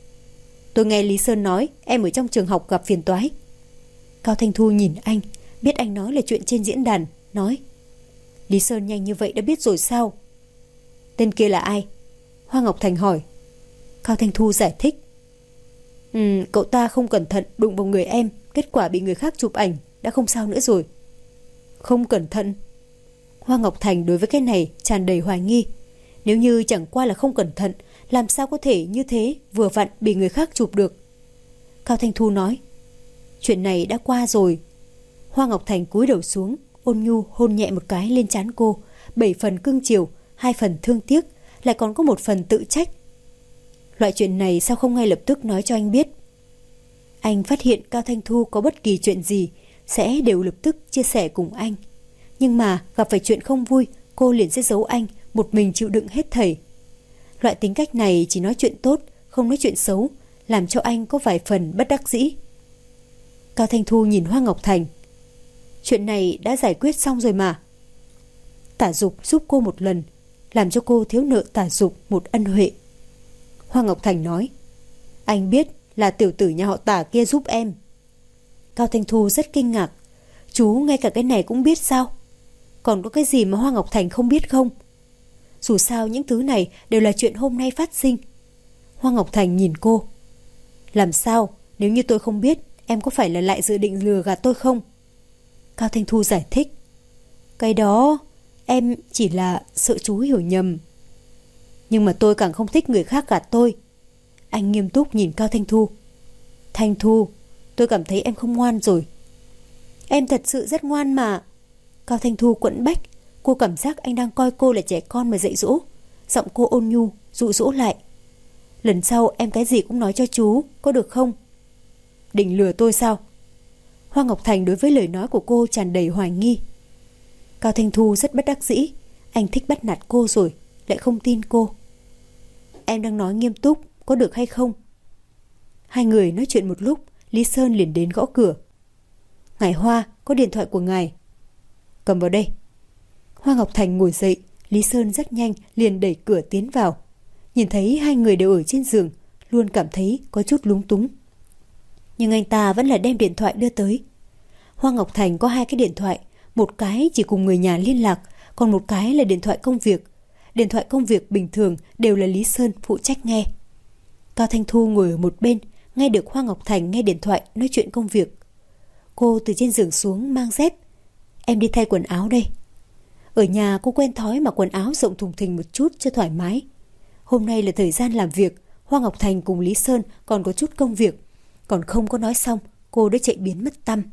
Tôi nghe Lý Sơn nói em ở trong trường học gặp phiền toái. Cao Thanh Thu nhìn anh, biết anh nói là chuyện trên diễn đàn, nói. Lý Sơn nhanh như vậy đã biết rồi sao? Tên kia là ai? Hoa Ngọc Thành hỏi. Cao Thanh Thu giải thích. Ừ, cậu ta không cẩn thận đụng vào người em, kết quả bị người khác chụp ảnh, đã không sao nữa rồi. Không cẩn thận? Hoa Ngọc Thành đối với cái này tràn đầy hoài nghi. Nếu như chẳng qua là không cẩn thận, làm sao có thể như thế vừa vặn bị người khác chụp được? Cao Thanh Thu nói. Chuyện này đã qua rồi. Hoa Ngọc Thành cúi đầu xuống, ôn nhu hôn nhẹ một cái lên trán cô, bảy phần cưng chiều, hai phần thương tiếc, lại còn có một phần tự trách. Loại chuyện này sao không ngay lập tức nói cho anh biết? Anh phát hiện Cao Thanh Thu có bất kỳ chuyện gì sẽ đều lập tức chia sẻ cùng anh. Nhưng mà gặp phải chuyện không vui, cô liền sẽ giấu anh, một mình chịu đựng hết thảy. Loại tính cách này chỉ nói chuyện tốt, không nói chuyện xấu, làm cho anh có vài phần bất đắc dĩ. Cao Thanh Thu nhìn Hoa Ngọc Thành. Chuyện này đã giải quyết xong rồi mà. Tả Dục giúp cô một lần, làm cho cô thiếu nợ Tả Dục một ân huệ. Hoa Ngọc Thành nói. Anh biết là tiểu tử nhà họ Tả kia giúp em. Cao Thanh Thu rất kinh ngạc. Chú ngay cả cái này cũng biết sao? Còn có cái gì mà Hoa Ngọc Thành không biết không? Dù sao những thứ này đều là chuyện hôm nay phát sinh. Hoa Ngọc Thành nhìn cô. Làm sao? Nếu như tôi không biết, em có phải là lại dự định lừa gạt tôi không? Cao Thanh Thu giải thích. Cái đó, em chỉ là sợ chú hiểu nhầm. Nhưng mà tôi càng không thích người khác gạt tôi. Anh nghiêm túc nhìn Cao Thanh Thu. Thanh Thu, tôi cảm thấy em không ngoan rồi. Em thật sự rất ngoan mà. Cao Thanh Thu quẫn bách. Cô cảm giác anh đang coi cô là trẻ con mà dạy dỗ. Giọng cô ôn nhu, dụ dỗ lại. Lần sau em cái gì cũng nói cho chú, có được không? Định lừa tôi sao? Hoa Ngọc Thành đối với lời nói của cô tràn đầy hoài nghi. Cao Thanh Thu rất bất đắc dĩ. Anh thích bắt nạt cô rồi, lại không tin cô. Em đang nói nghiêm túc, có được hay không? Hai người nói chuyện một lúc, Lý Sơn liền đến gõ cửa. Ngài Hoa, có điện thoại của ngài. Cầm vào đây. Hoa Ngọc Thành ngồi dậy, Lý Sơn rất nhanh liền đẩy cửa tiến vào. Nhìn thấy hai người đều ở trên giường, luôn cảm thấy có chút lúng túng. Nhưng anh ta vẫn là đem điện thoại đưa tới. Hoa Ngọc Thành có hai cái điện thoại, một cái chỉ cùng người nhà liên lạc, còn một cái là điện thoại công việc. Điện thoại công việc bình thường đều là Lý Sơn phụ trách nghe. Cao Thanh Thu ngồi ở một bên, nghe được Hoa Ngọc Thành nghe điện thoại nói chuyện công việc. Cô từ trên giường xuống mang dép. Em đi thay quần áo đây. Ở nhà cô quen thói mặc quần áo rộng thùng thình một chút cho thoải mái. Hôm nay là thời gian làm việc, Hoa Ngọc Thành cùng Lý Sơn còn có chút công việc. Còn không có nói xong, cô đã chạy biến mất tăm.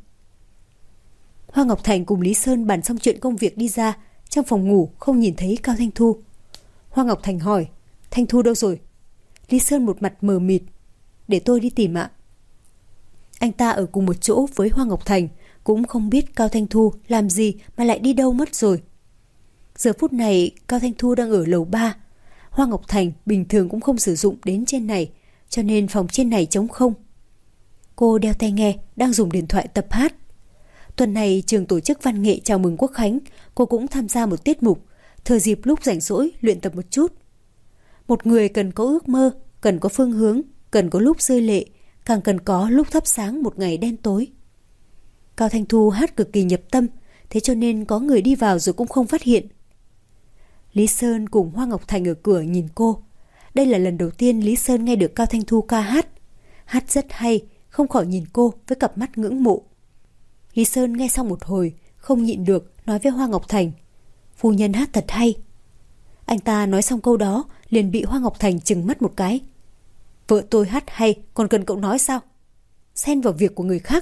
Hoa Ngọc Thành cùng Lý Sơn bàn xong chuyện công việc đi ra, trong phòng ngủ không nhìn thấy Cao Thanh Thu. Hoa Ngọc Thành hỏi, Thanh Thu đâu rồi? Lý Sơn một mặt mờ mịt. Để tôi đi tìm ạ. Anh ta ở cùng một chỗ với Hoa Ngọc Thành, cũng không biết Cao Thanh Thu làm gì mà lại đi đâu mất rồi. Giờ phút này Cao Thanh Thu đang ở lầu ba. Hoa Ngọc Thành bình thường cũng không sử dụng đến trên này, cho nên phòng trên này trống không. Cô đeo tai nghe, đang dùng điện thoại tập hát. Tuần này trường tổ chức văn nghệ chào mừng Quốc khánh, cô cũng tham gia một tiết mục, thừa dịp lúc rảnh rỗi luyện tập một chút. Một người cần có ước mơ, cần có phương hướng, cần có lúc rơi lệ, càng cần có lúc thắp sáng một ngày đen tối. Cao Thanh Thu hát cực kỳ nhập tâm, thế cho nên có người đi vào rồi cũng không phát hiện. Lý Sơn cùng Hoa Ngọc Thành ở cửa nhìn cô. Đây là lần đầu tiên Lý Sơn nghe được Cao Thanh Thu ca hát. Hát rất hay, không khỏi nhìn cô với cặp mắt ngưỡng mộ. Lý Sơn nghe xong một hồi, không nhịn được nói với Hoa Ngọc Thành, phu nhân hát thật hay. Anh ta nói xong câu đó liền bị Hoa Ngọc Thành trừng mắt một cái. Vợ tôi hát hay còn cần cậu nói sao? Xen vào việc của người khác.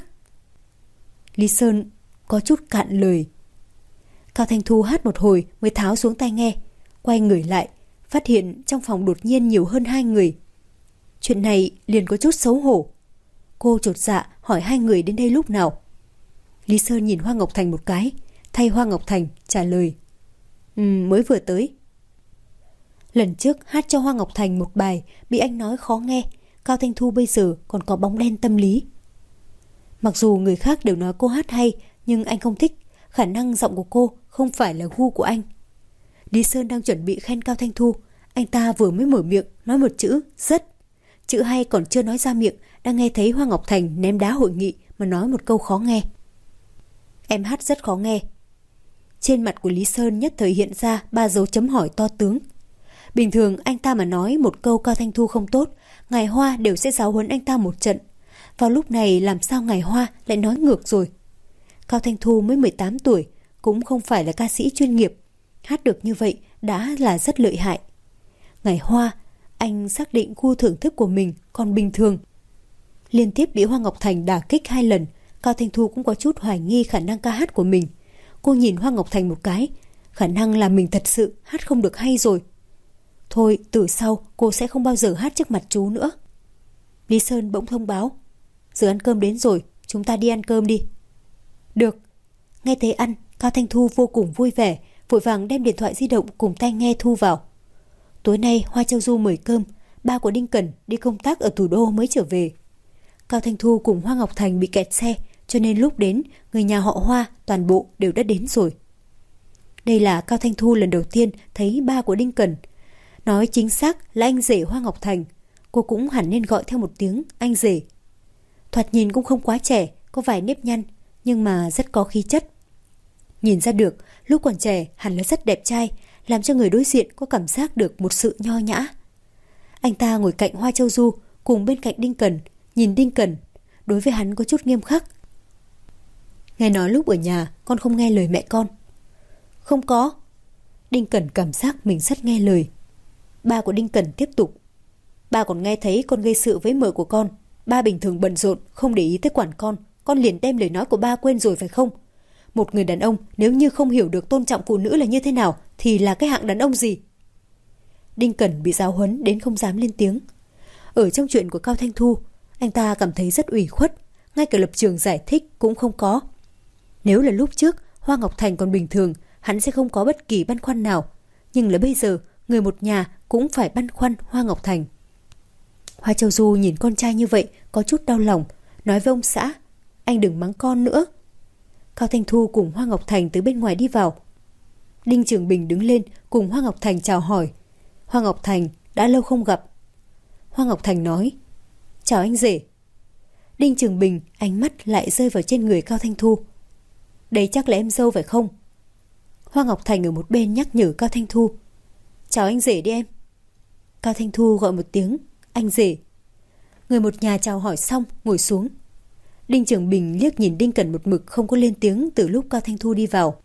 Lý Sơn có chút cạn lời. Cao Thanh Thu hát một hồi mới tháo xuống tai nghe, quay người lại, phát hiện trong phòng đột nhiên nhiều hơn hai người. Chuyện này liền có chút xấu hổ. Cô chột dạ hỏi hai người đến đây lúc nào. Lý Sơn nhìn Hoa Ngọc Thành một cái, thay Hoa Ngọc Thành trả lời. Ừ, mới vừa tới. Lần trước hát cho Hoa Ngọc Thành một bài bị anh nói khó nghe, Cao Thanh Thu bây giờ còn có bóng đen tâm lý. Mặc dù người khác đều nói cô hát hay, nhưng anh không thích. Khả năng giọng của cô không phải là gu của anh. Lý Sơn đang chuẩn bị khen Cao Thanh Thu, anh ta vừa mới mở miệng nói một chữ rất. Chữ hay còn chưa nói ra miệng, đang nghe thấy Hoa Ngọc Thành ném đá hội nghị mà nói một câu khó nghe. Em hát rất khó nghe. Trên mặt của Lý Sơn nhất thời hiện ra ba dấu chấm hỏi to tướng. Bình thường anh ta mà nói một câu Cao Thanh Thu không tốt, Ngài Hoa đều sẽ giáo huấn anh ta một trận. Vào lúc này làm sao Ngài Hoa lại nói ngược rồi? Cao Thanh Thu mới mười tám tuổi, cũng không phải là ca sĩ chuyên nghiệp. Hát được như vậy đã là rất lợi hại. Ngài Hoa, anh xác định gu thưởng thức của mình còn bình thường. Liên tiếp bị Hoa Ngọc Thành đả kích hai lần, Cao Thanh Thu cũng có chút hoài nghi khả năng ca hát của mình. Cô nhìn Hoa Ngọc Thành một cái, khả năng là mình thật sự hát không được hay rồi. Thôi, từ sau cô sẽ không bao giờ hát trước mặt chú nữa. Lý Sơn bỗng thông báo, giờ ăn cơm đến rồi, chúng ta đi ăn cơm đi. Được. Nghe thấy ăn, Cao Thanh Thu vô cùng vui vẻ, vội vàng đem điện thoại di động cùng tai nghe thu vào. Tối nay Hoa Châu Du mời cơm, ba của Đinh Cẩn đi công tác ở thủ đô mới trở về. Cao Thanh Thu cùng Hoa Ngọc Thành bị kẹt xe, cho nên lúc đến, người nhà họ Hoa toàn bộ đều đã đến rồi. Đây là Cao Thanh Thu lần đầu tiên thấy ba của Đinh Cẩn. Nói chính xác là anh rể Hoa Ngọc Thành. Cô cũng hẳn nên gọi theo một tiếng anh rể. Thoạt nhìn cũng không quá trẻ, có vài nếp nhăn, nhưng mà rất có khí chất. Nhìn ra được, lúc còn trẻ hẳn là rất đẹp trai, làm cho người đối diện có cảm giác được một sự nho nhã. Anh ta ngồi cạnh Hoa Châu Du, cùng bên cạnh Đinh Cẩn, nhìn Đinh Cẩn. Đối với hắn có chút nghiêm khắc. Nghe nói lúc ở nhà con không nghe lời mẹ con. Không có. Đinh Cẩn cảm giác mình rất nghe lời. Ba của Đinh Cẩn tiếp tục. Ba còn nghe thấy con gây sự với mợ của con. Ba bình thường bận rộn, không để ý tới quản con. Con liền đem lời nói của ba quên rồi phải không? Một người đàn ông nếu như không hiểu được tôn trọng phụ nữ là như thế nào thì là cái hạng đàn ông gì? Đinh Cẩn bị giáo huấn đến không dám lên tiếng. Ở trong chuyện của Cao Thanh Thu, anh ta cảm thấy rất ủy khuất, ngay cả lập trường giải thích cũng không có. Nếu là lúc trước Hoa Ngọc Thành còn bình thường, hắn sẽ không có bất kỳ băn khoăn nào. Nhưng là bây giờ, người một nhà cũng phải băn khoăn Hoa Ngọc Thành. Hoa Châu Du nhìn con trai như vậy có chút đau lòng, nói với ông xã, anh đừng mắng con nữa. Cao Thanh Thu cùng Hoa Ngọc Thành từ bên ngoài đi vào. Đinh Trường Bình đứng lên cùng Hoa Ngọc Thành chào hỏi. Hoa Ngọc Thành, đã lâu không gặp. Hoa Ngọc Thành nói, chào anh rể. Đinh Trường Bình ánh mắt lại rơi vào trên người Cao Thanh Thu. Đây chắc là em dâu phải không? Hoa Ngọc Thành ở một bên nhắc nhở Cao Thanh Thu. Chào anh rể đi em. Cao Thanh Thu gọi một tiếng, anh rể. Người một nhà chào hỏi xong ngồi xuống. Đinh Trường Bình liếc nhìn Đinh Cẩn một mực không có lên tiếng từ lúc Cao Thanh Thu đi vào.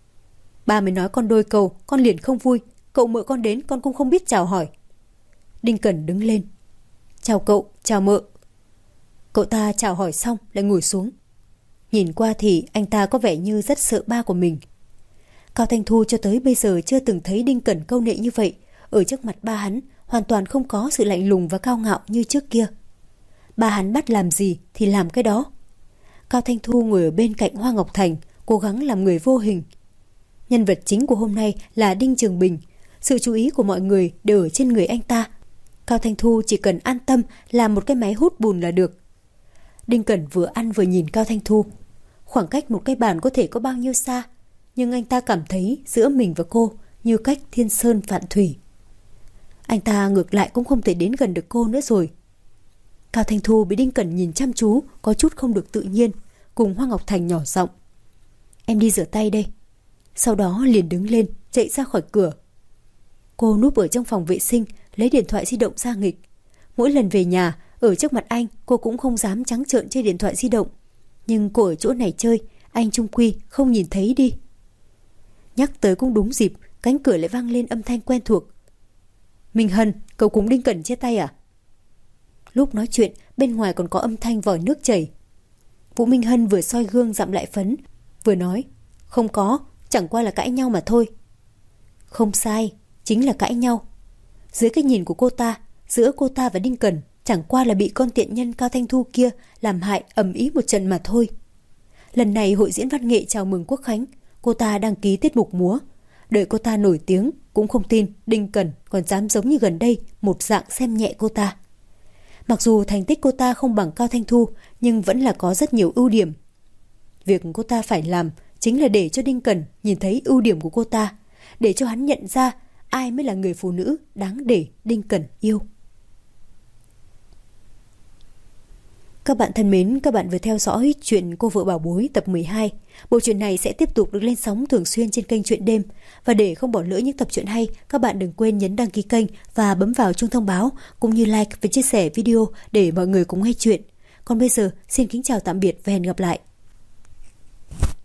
Ba mới nói con đôi câu, con liền không vui. Cậu mợ con đến con cũng không biết chào hỏi. Đinh Cẩn đứng lên. Chào cậu, chào mợ. Cậu ta chào hỏi xong lại ngồi xuống. Nhìn qua thì anh ta có vẻ như rất sợ ba của mình. Cao Thanh Thu cho tới bây giờ chưa từng thấy Đinh Cẩn câu nệ như vậy. Ở trước mặt ba hắn hoàn toàn không có sự lạnh lùng và cao ngạo như trước kia. Ba hắn bắt làm gì thì làm cái đó. Cao Thanh Thu ngồi ở bên cạnh Hoa Ngọc Thành, cố gắng làm người vô hình. Nhân vật chính của hôm nay là Đinh Trường Bình. Sự chú ý của mọi người đều ở trên người anh ta. Cao Thanh Thu chỉ cần an tâm làm một cái máy hút bùn là được. Đinh Cẩn vừa ăn vừa nhìn Cao Thanh Thu. Khoảng cách một cái bàn có thể có bao nhiêu xa, nhưng anh ta cảm thấy giữa mình và cô như cách thiên sơn vạn thủy. Anh ta ngược lại cũng không thể đến gần được cô nữa rồi. Cao Thanh Thu bị Đinh Cẩn nhìn chăm chú, có chút không được tự nhiên, cùng Hoa Ngọc Thành nhỏ giọng. Em đi rửa tay đây. Sau đó liền đứng lên, chạy ra khỏi cửa. Cô núp ở trong phòng vệ sinh, lấy điện thoại di động ra nghịch. Mỗi lần về nhà, ở trước mặt anh, cô cũng không dám trắng trợn chơi điện thoại di động. Nhưng cô ở chỗ này chơi, anh chung quy không nhìn thấy đi. Nhắc tới cũng đúng dịp, cánh cửa lại vang lên âm thanh quen thuộc. Minh Hân, cậu cùng Đinh Cẩn chia tay à? Lúc nói chuyện, bên ngoài còn có âm thanh vòi nước chảy. Vũ Minh Hân vừa soi gương dặm lại phấn, vừa nói, không có, chẳng qua là cãi nhau mà thôi. Không sai, chính là cãi nhau. Dưới cái nhìn của cô ta, giữa cô ta và Đinh Cẩn chẳng qua là bị con tiện nhân Cao Thanh Thu kia làm hại ầm ĩ một trận mà thôi. Lần này hội diễn văn nghệ chào mừng Quốc Khánh, cô ta đăng ký tiết mục múa. Đợi cô ta nổi tiếng, cũng không tin Đinh Cẩn còn dám giống như gần đây một dạng xem nhẹ cô ta. Mặc dù thành tích cô ta không bằng Cao Thanh Thu, nhưng vẫn là có rất nhiều ưu điểm. Việc cô ta phải làm chính là để cho Đinh Cẩn nhìn thấy ưu điểm của cô ta, để cho hắn nhận ra ai mới là người phụ nữ đáng để Đinh Cẩn yêu. Các bạn thân mến, các bạn vừa theo dõi chuyện Cô Vợ Bảo Bối tập mười hai. Bộ truyện này sẽ tiếp tục được lên sóng thường xuyên trên kênh Truyện Đêm. Và để không bỏ lỡ những tập truyện hay, các bạn đừng quên nhấn đăng ký kênh và bấm vào chuông thông báo, cũng như like và chia sẻ video để mọi người cùng nghe chuyện. Còn bây giờ, xin kính chào tạm biệt và hẹn gặp lại.